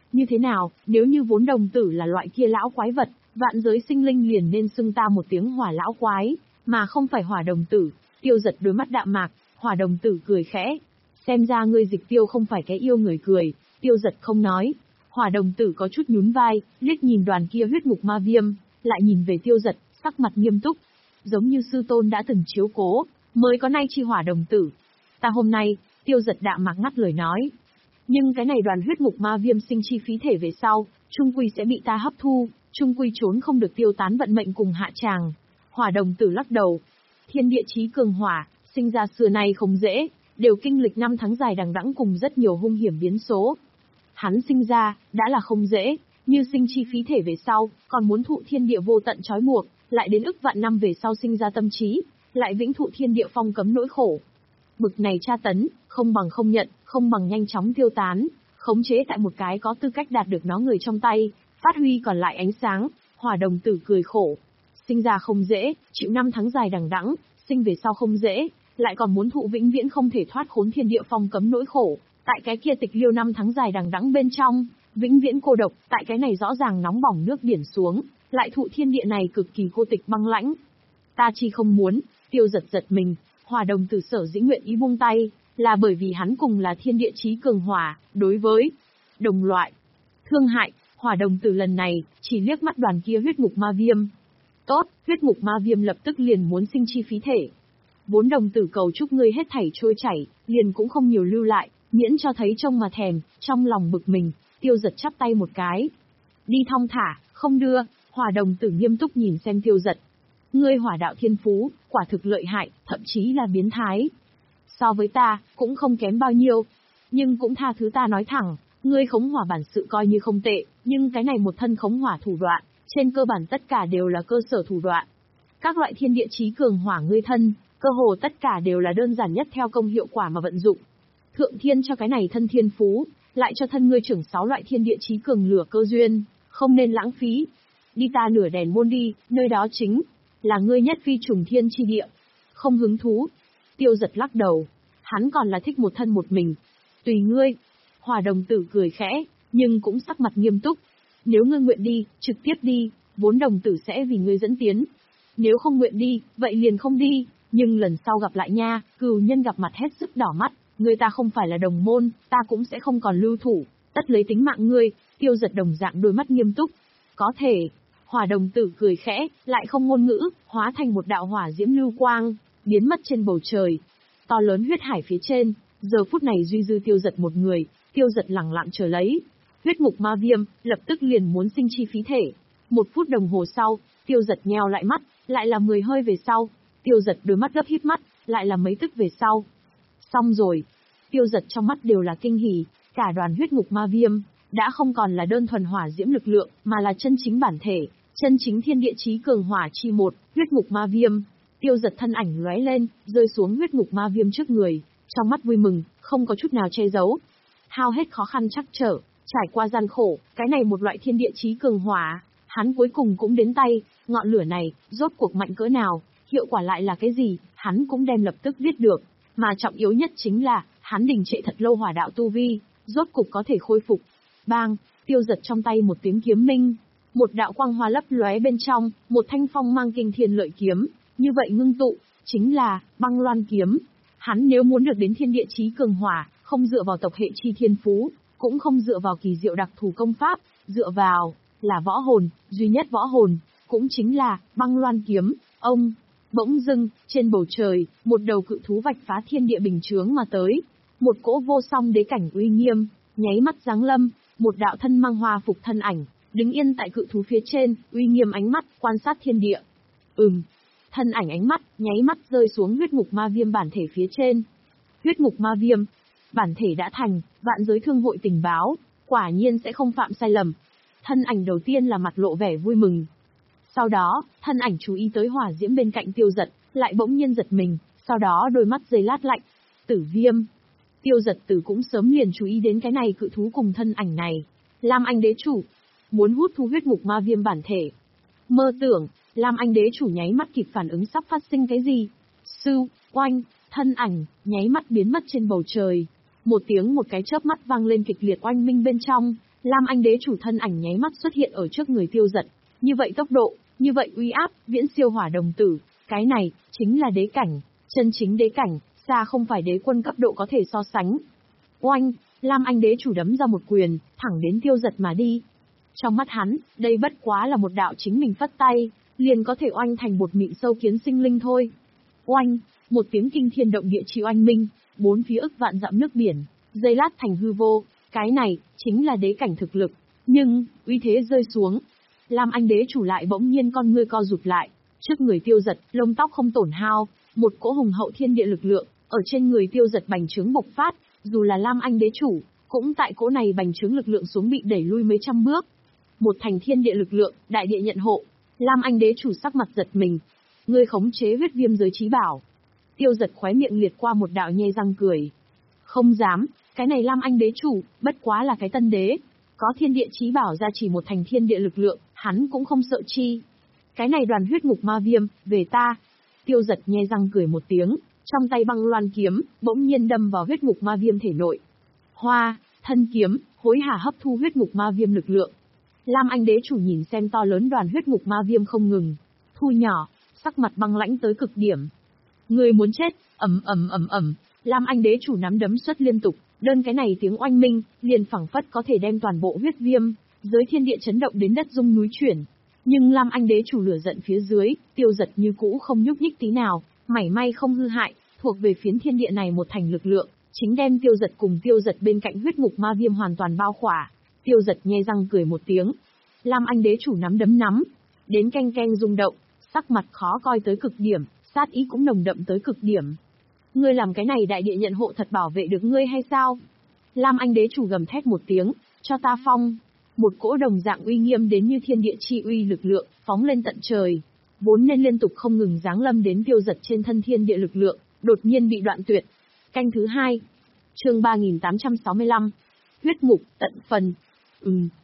Như thế nào, nếu như vốn đồng tử là loại kia lão quái vật, vạn giới sinh linh liền nên xưng ta một tiếng hỏa lão quái, mà không phải hỏa đồng tử. Tiêu Giật đôi mắt đạm mạc, hỏa đồng tử cười khẽ. Xem ra ngươi Dịch Tiêu không phải cái yêu người cười. Tiêu Giật không nói. Hỏa đồng tử có chút nhún vai, liếc nhìn đoàn kia huyết ngục ma viêm, lại nhìn về Tiêu Giật, sắc mặt nghiêm túc. Giống như sư tôn đã từng chiếu cố, mới có nay chi hỏa đồng tử. Ta hôm nay, Tiêu Giật đạm mạc ngắt lời nói. Nhưng cái này đoàn huyết ngục ma viêm sinh chi phí thể về sau, trung quy sẽ bị ta hấp thu, trung quy trốn không được tiêu tán vận mệnh cùng hạ tràng. Hỏa đồng tử lắc đầu. Thiên địa chí cường hỏa, sinh ra xưa nay không dễ, đều kinh lịch năm tháng dài đằng đẵng cùng rất nhiều hung hiểm biến số. Hắn sinh ra, đã là không dễ, như sinh chi phí thể về sau, còn muốn thụ thiên địa vô tận trói buộc, lại đến ức vạn năm về sau sinh ra tâm trí, lại vĩnh thụ thiên địa phong cấm nỗi khổ. Bực này tra tấn, không bằng không nhận, không bằng nhanh chóng tiêu tán, khống chế tại một cái có tư cách đạt được nó người trong tay, phát huy còn lại ánh sáng. Hỏa đồng tử cười khổ. Sinh ra không dễ, chịu năm tháng dài đằng đẵng, sinh về sau không dễ, lại còn muốn thụ vĩnh viễn không thể thoát khốn thiên địa phong cấm nỗi khổ, tại cái kia tịch liêu năm tháng dài đằng đẵng bên trong, vĩnh viễn cô độc, tại cái này rõ ràng nóng bỏng nước biển xuống, lại thụ thiên địa này cực kỳ cô tịch băng lãnh. Ta chi không muốn. Tiêu Giật giật mình. Hỏa đồng tử sở dĩ nguyện ý buông tay, là bởi vì hắn cùng là thiên địa chí cường hỏa, đối với đồng loại thương hại. Hỏa đồng tử lần này chỉ liếc mắt đoàn kia huyết ngục ma viêm. Tốt, huyết ngục ma viêm lập tức liền muốn sinh chi phí thể. Vốn đồng tử cầu chúc ngươi hết thảy trôi chảy, liền cũng không nhiều lưu lại, miễn cho thấy trông mà thèm. Trong lòng bực mình, Tiêu Giật chắp tay một cái. Đi thong thả, không đưa. Hỏa đồng tử nghiêm túc nhìn xem Tiêu Giật. Ngươi hỏa đạo thiên phú, quả thực lợi hại, thậm chí là biến thái. So với ta, cũng không kém bao nhiêu. Nhưng cũng tha thứ ta nói thẳng, ngươi khống hỏa bản sự coi như không tệ, nhưng cái này một thân khống hỏa thủ đoạn, trên cơ bản tất cả đều là cơ sở thủ đoạn. Các loại thiên địa chí cường hỏa ngươi thân, cơ hồ tất cả đều là đơn giản nhất theo công hiệu quả mà vận dụng. Thượng thiên cho cái này thân thiên phú, lại cho thân ngươi trưởng sáu loại thiên địa chí cường lửa cơ duyên, không nên lãng phí. Đi ta lửa đèn môn đi, nơi đó chính là ngươi nhất phi trùng thiên chi địa. Không hứng thú. Tiêu Giật lắc đầu. Hắn còn là thích một thân một mình. Tùy ngươi. Hỏa đồng tử cười khẽ, nhưng cũng sắc mặt nghiêm túc. Nếu ngươi nguyện đi, trực tiếp đi, vốn đồng tử sẽ vì ngươi dẫn tiến. Nếu không nguyện đi, vậy liền không đi. Nhưng lần sau gặp lại nha, cừu nhân gặp mặt hết sức đỏ mắt. Ngươi ta không phải là đồng môn, ta cũng sẽ không còn lưu thủ, tất lấy tính mạng ngươi. Tiêu Giật đồng dạng đôi mắt nghiêm túc. Có thể. Hỏa đồng tử cười khẽ, lại không ngôn ngữ, hóa thành một đạo hỏa diễm lưu quang, biến mất trên bầu trời. To lớn huyết hải phía trên, giờ phút này duy dư Tiêu Giật một người. Tiêu Giật lẳng lặng chờ lấy. Huyết ngục ma viêm, lập tức liền muốn sinh chi phí thể. Một phút đồng hồ sau, Tiêu Giật nheo lại mắt, lại là mười hơi về sau. Tiêu Giật đôi mắt gấp híp mắt, lại là mấy tức về sau. Xong rồi. Tiêu Giật trong mắt đều là kinh hỉ, cả đoàn huyết ngục ma viêm, đã không còn là đơn thuần hỏa diễm lực lượng, mà là chân chính bản thể. Chân chính thiên địa chí cường hỏa chi một, huyết ngục ma viêm. Tiêu Giật thân ảnh lóe lên, rơi xuống huyết ngục ma viêm trước người, trong mắt vui mừng, không có chút nào che giấu. Hao hết khó khăn trắc trở, trải qua gian khổ, cái này một loại thiên địa chí cường hỏa, hắn cuối cùng cũng đến tay. Ngọn lửa này, rốt cuộc mạnh cỡ nào, hiệu quả lại là cái gì, hắn cũng đem lập tức viết được. Mà trọng yếu nhất chính là, hắn đình trệ thật lâu hỏa đạo tu vi, rốt cục có thể khôi phục. Bang, Tiêu Giật trong tay một tiếng kiếm minh. Một đạo quang hoa lấp lóe bên trong, một thanh phong mang kinh thiên lợi kiếm, như vậy ngưng tụ, chính là băng loan kiếm. Hắn nếu muốn được đến thiên địa chí cường hỏa, không dựa vào tộc hệ chi thiên phú, cũng không dựa vào kỳ diệu đặc thù công pháp, dựa vào là võ hồn, duy nhất võ hồn, cũng chính là băng loan kiếm. Ông, bỗng dưng, trên bầu trời, một đầu cự thú vạch phá thiên địa bình chướng mà tới. Một cỗ vô song đế cảnh uy nghiêm, nháy mắt giáng lâm, một đạo thân mang hoa phục thân ảnh, đứng yên tại cự thú phía trên, uy nghiêm ánh mắt, quan sát thiên địa. Ừm, thân ảnh ánh mắt, nháy mắt rơi xuống huyết ngục ma viêm bản thể phía trên. Huyết ngục ma viêm, bản thể đã thành, vạn giới thương hội tình báo, quả nhiên sẽ không phạm sai lầm. Thân ảnh đầu tiên là mặt lộ vẻ vui mừng. Sau đó, thân ảnh chú ý tới hỏa diễm bên cạnh Tiêu Giật, lại bỗng nhiên giật mình, sau đó đôi mắt giây lát lạnh. Tử viêm. Tiêu Giật Tử cũng sớm liền chú ý đến cái này cự thú cùng thân ảnh này. Lam Anh đế chủ, muốn hút thu huyết ngục ma viêm bản thể. Mơ tưởng, Lam Anh đế chủ nháy mắt kịp phản ứng sắp phát sinh cái gì. Sưu, oanh, thân ảnh, nháy mắt biến mất trên bầu trời. Một tiếng một cái chớp mắt vang lên kịch liệt oanh minh bên trong, Lam Anh đế chủ thân ảnh nháy mắt xuất hiện ở trước người Tiêu Dật. Như vậy tốc độ, như vậy uy áp, viễn siêu Hỏa Đồng Tử, cái này chính là đế cảnh, chân chính đế cảnh, xa không phải đế quân cấp độ có thể so sánh. Oanh, Lam Anh đế chủ đấm ra một quyền, thẳng đến Tiêu Dật mà đi. Trong mắt hắn, đây bất quá là một đạo chính mình phất tay, liền có thể oanh thành một mịn sâu kiến sinh linh thôi. Oanh, một tiếng kinh thiên động địa chi oanh minh, bốn phía ức vạn dặm nước biển, dây lát thành hư vô, cái này chính là đế cảnh thực lực, nhưng uy thế rơi xuống, Lam Anh đế chủ lại bỗng nhiên con ngươi co rụt lại, trước người Tiêu Dật, lông tóc không tổn hao, một cỗ hùng hậu thiên địa lực lượng ở trên người Tiêu Dật bành trướng bộc phát, dù là Lam Anh đế chủ, cũng tại cỗ này bành trướng lực lượng xuống bị đẩy lui mấy trăm bước. Một thành thiên địa lực lượng, đại địa nhận hộ, Lam Anh đế chủ sắc mặt giật mình. Ngươi khống chế huyết viêm giới chí bảo. Tiêu Dật khóe miệng liệt qua một đạo nhe răng cười. Không dám, cái này Lam Anh đế chủ, bất quá là cái tân đế. Có thiên địa chí bảo ra chỉ một thành thiên địa lực lượng, hắn cũng không sợ chi. Cái này đoàn huyết ngục ma viêm, về ta. Tiêu Dật nhe răng cười một tiếng, trong tay băng loan kiếm, bỗng nhiên đâm vào huyết ngục ma viêm thể nội. Hoa, thân kiếm, hối hả hấp thu huyết ngục ma viêm lực lượng. Lam Anh đế chủ nhìn xem to lớn đoàn huyết ngục ma viêm không ngừng thu nhỏ, sắc mặt băng lãnh tới cực điểm. Người muốn chết, ầm ầm ầm ầm, Lam Anh đế chủ nắm đấm xuất liên tục, đơn cái này tiếng oanh minh, liền phảng phất có thể đem toàn bộ huyết viêm, giới thiên địa chấn động đến đất rung núi chuyển. Nhưng Lam Anh đế chủ lửa giận phía dưới, Tiêu Dật như cũ không nhúc nhích tí nào, mảy may không hư hại, thuộc về phiến thiên địa này một thành lực lượng, chính đem Tiêu Dật cùng Tiêu Dật bên cạnh huyết ngục ma viêm hoàn toàn bao khỏa. Tiêu Dật nhe răng cười một tiếng. Lam Anh đế chủ nắm đấm nắm, đến canh canh rung động, sắc mặt khó coi tới cực điểm, sát ý cũng nồng đậm tới cực điểm. Ngươi làm cái này đại địa nhận hộ thật bảo vệ được ngươi hay sao? Lam Anh đế chủ gầm thét một tiếng, cho ta phong. Một cỗ đồng dạng uy nghiêm đến như thiên địa chi uy lực lượng, phóng lên tận trời. Vốn nên liên tục không ngừng giáng lâm đến Tiêu Dật trên thân thiên địa lực lượng, đột nhiên bị đoạn tuyệt. Canh thứ hai. Chương ba nghìn tám trăm sáu mươi lăm. Huyết ngục, tận phần. Ừm.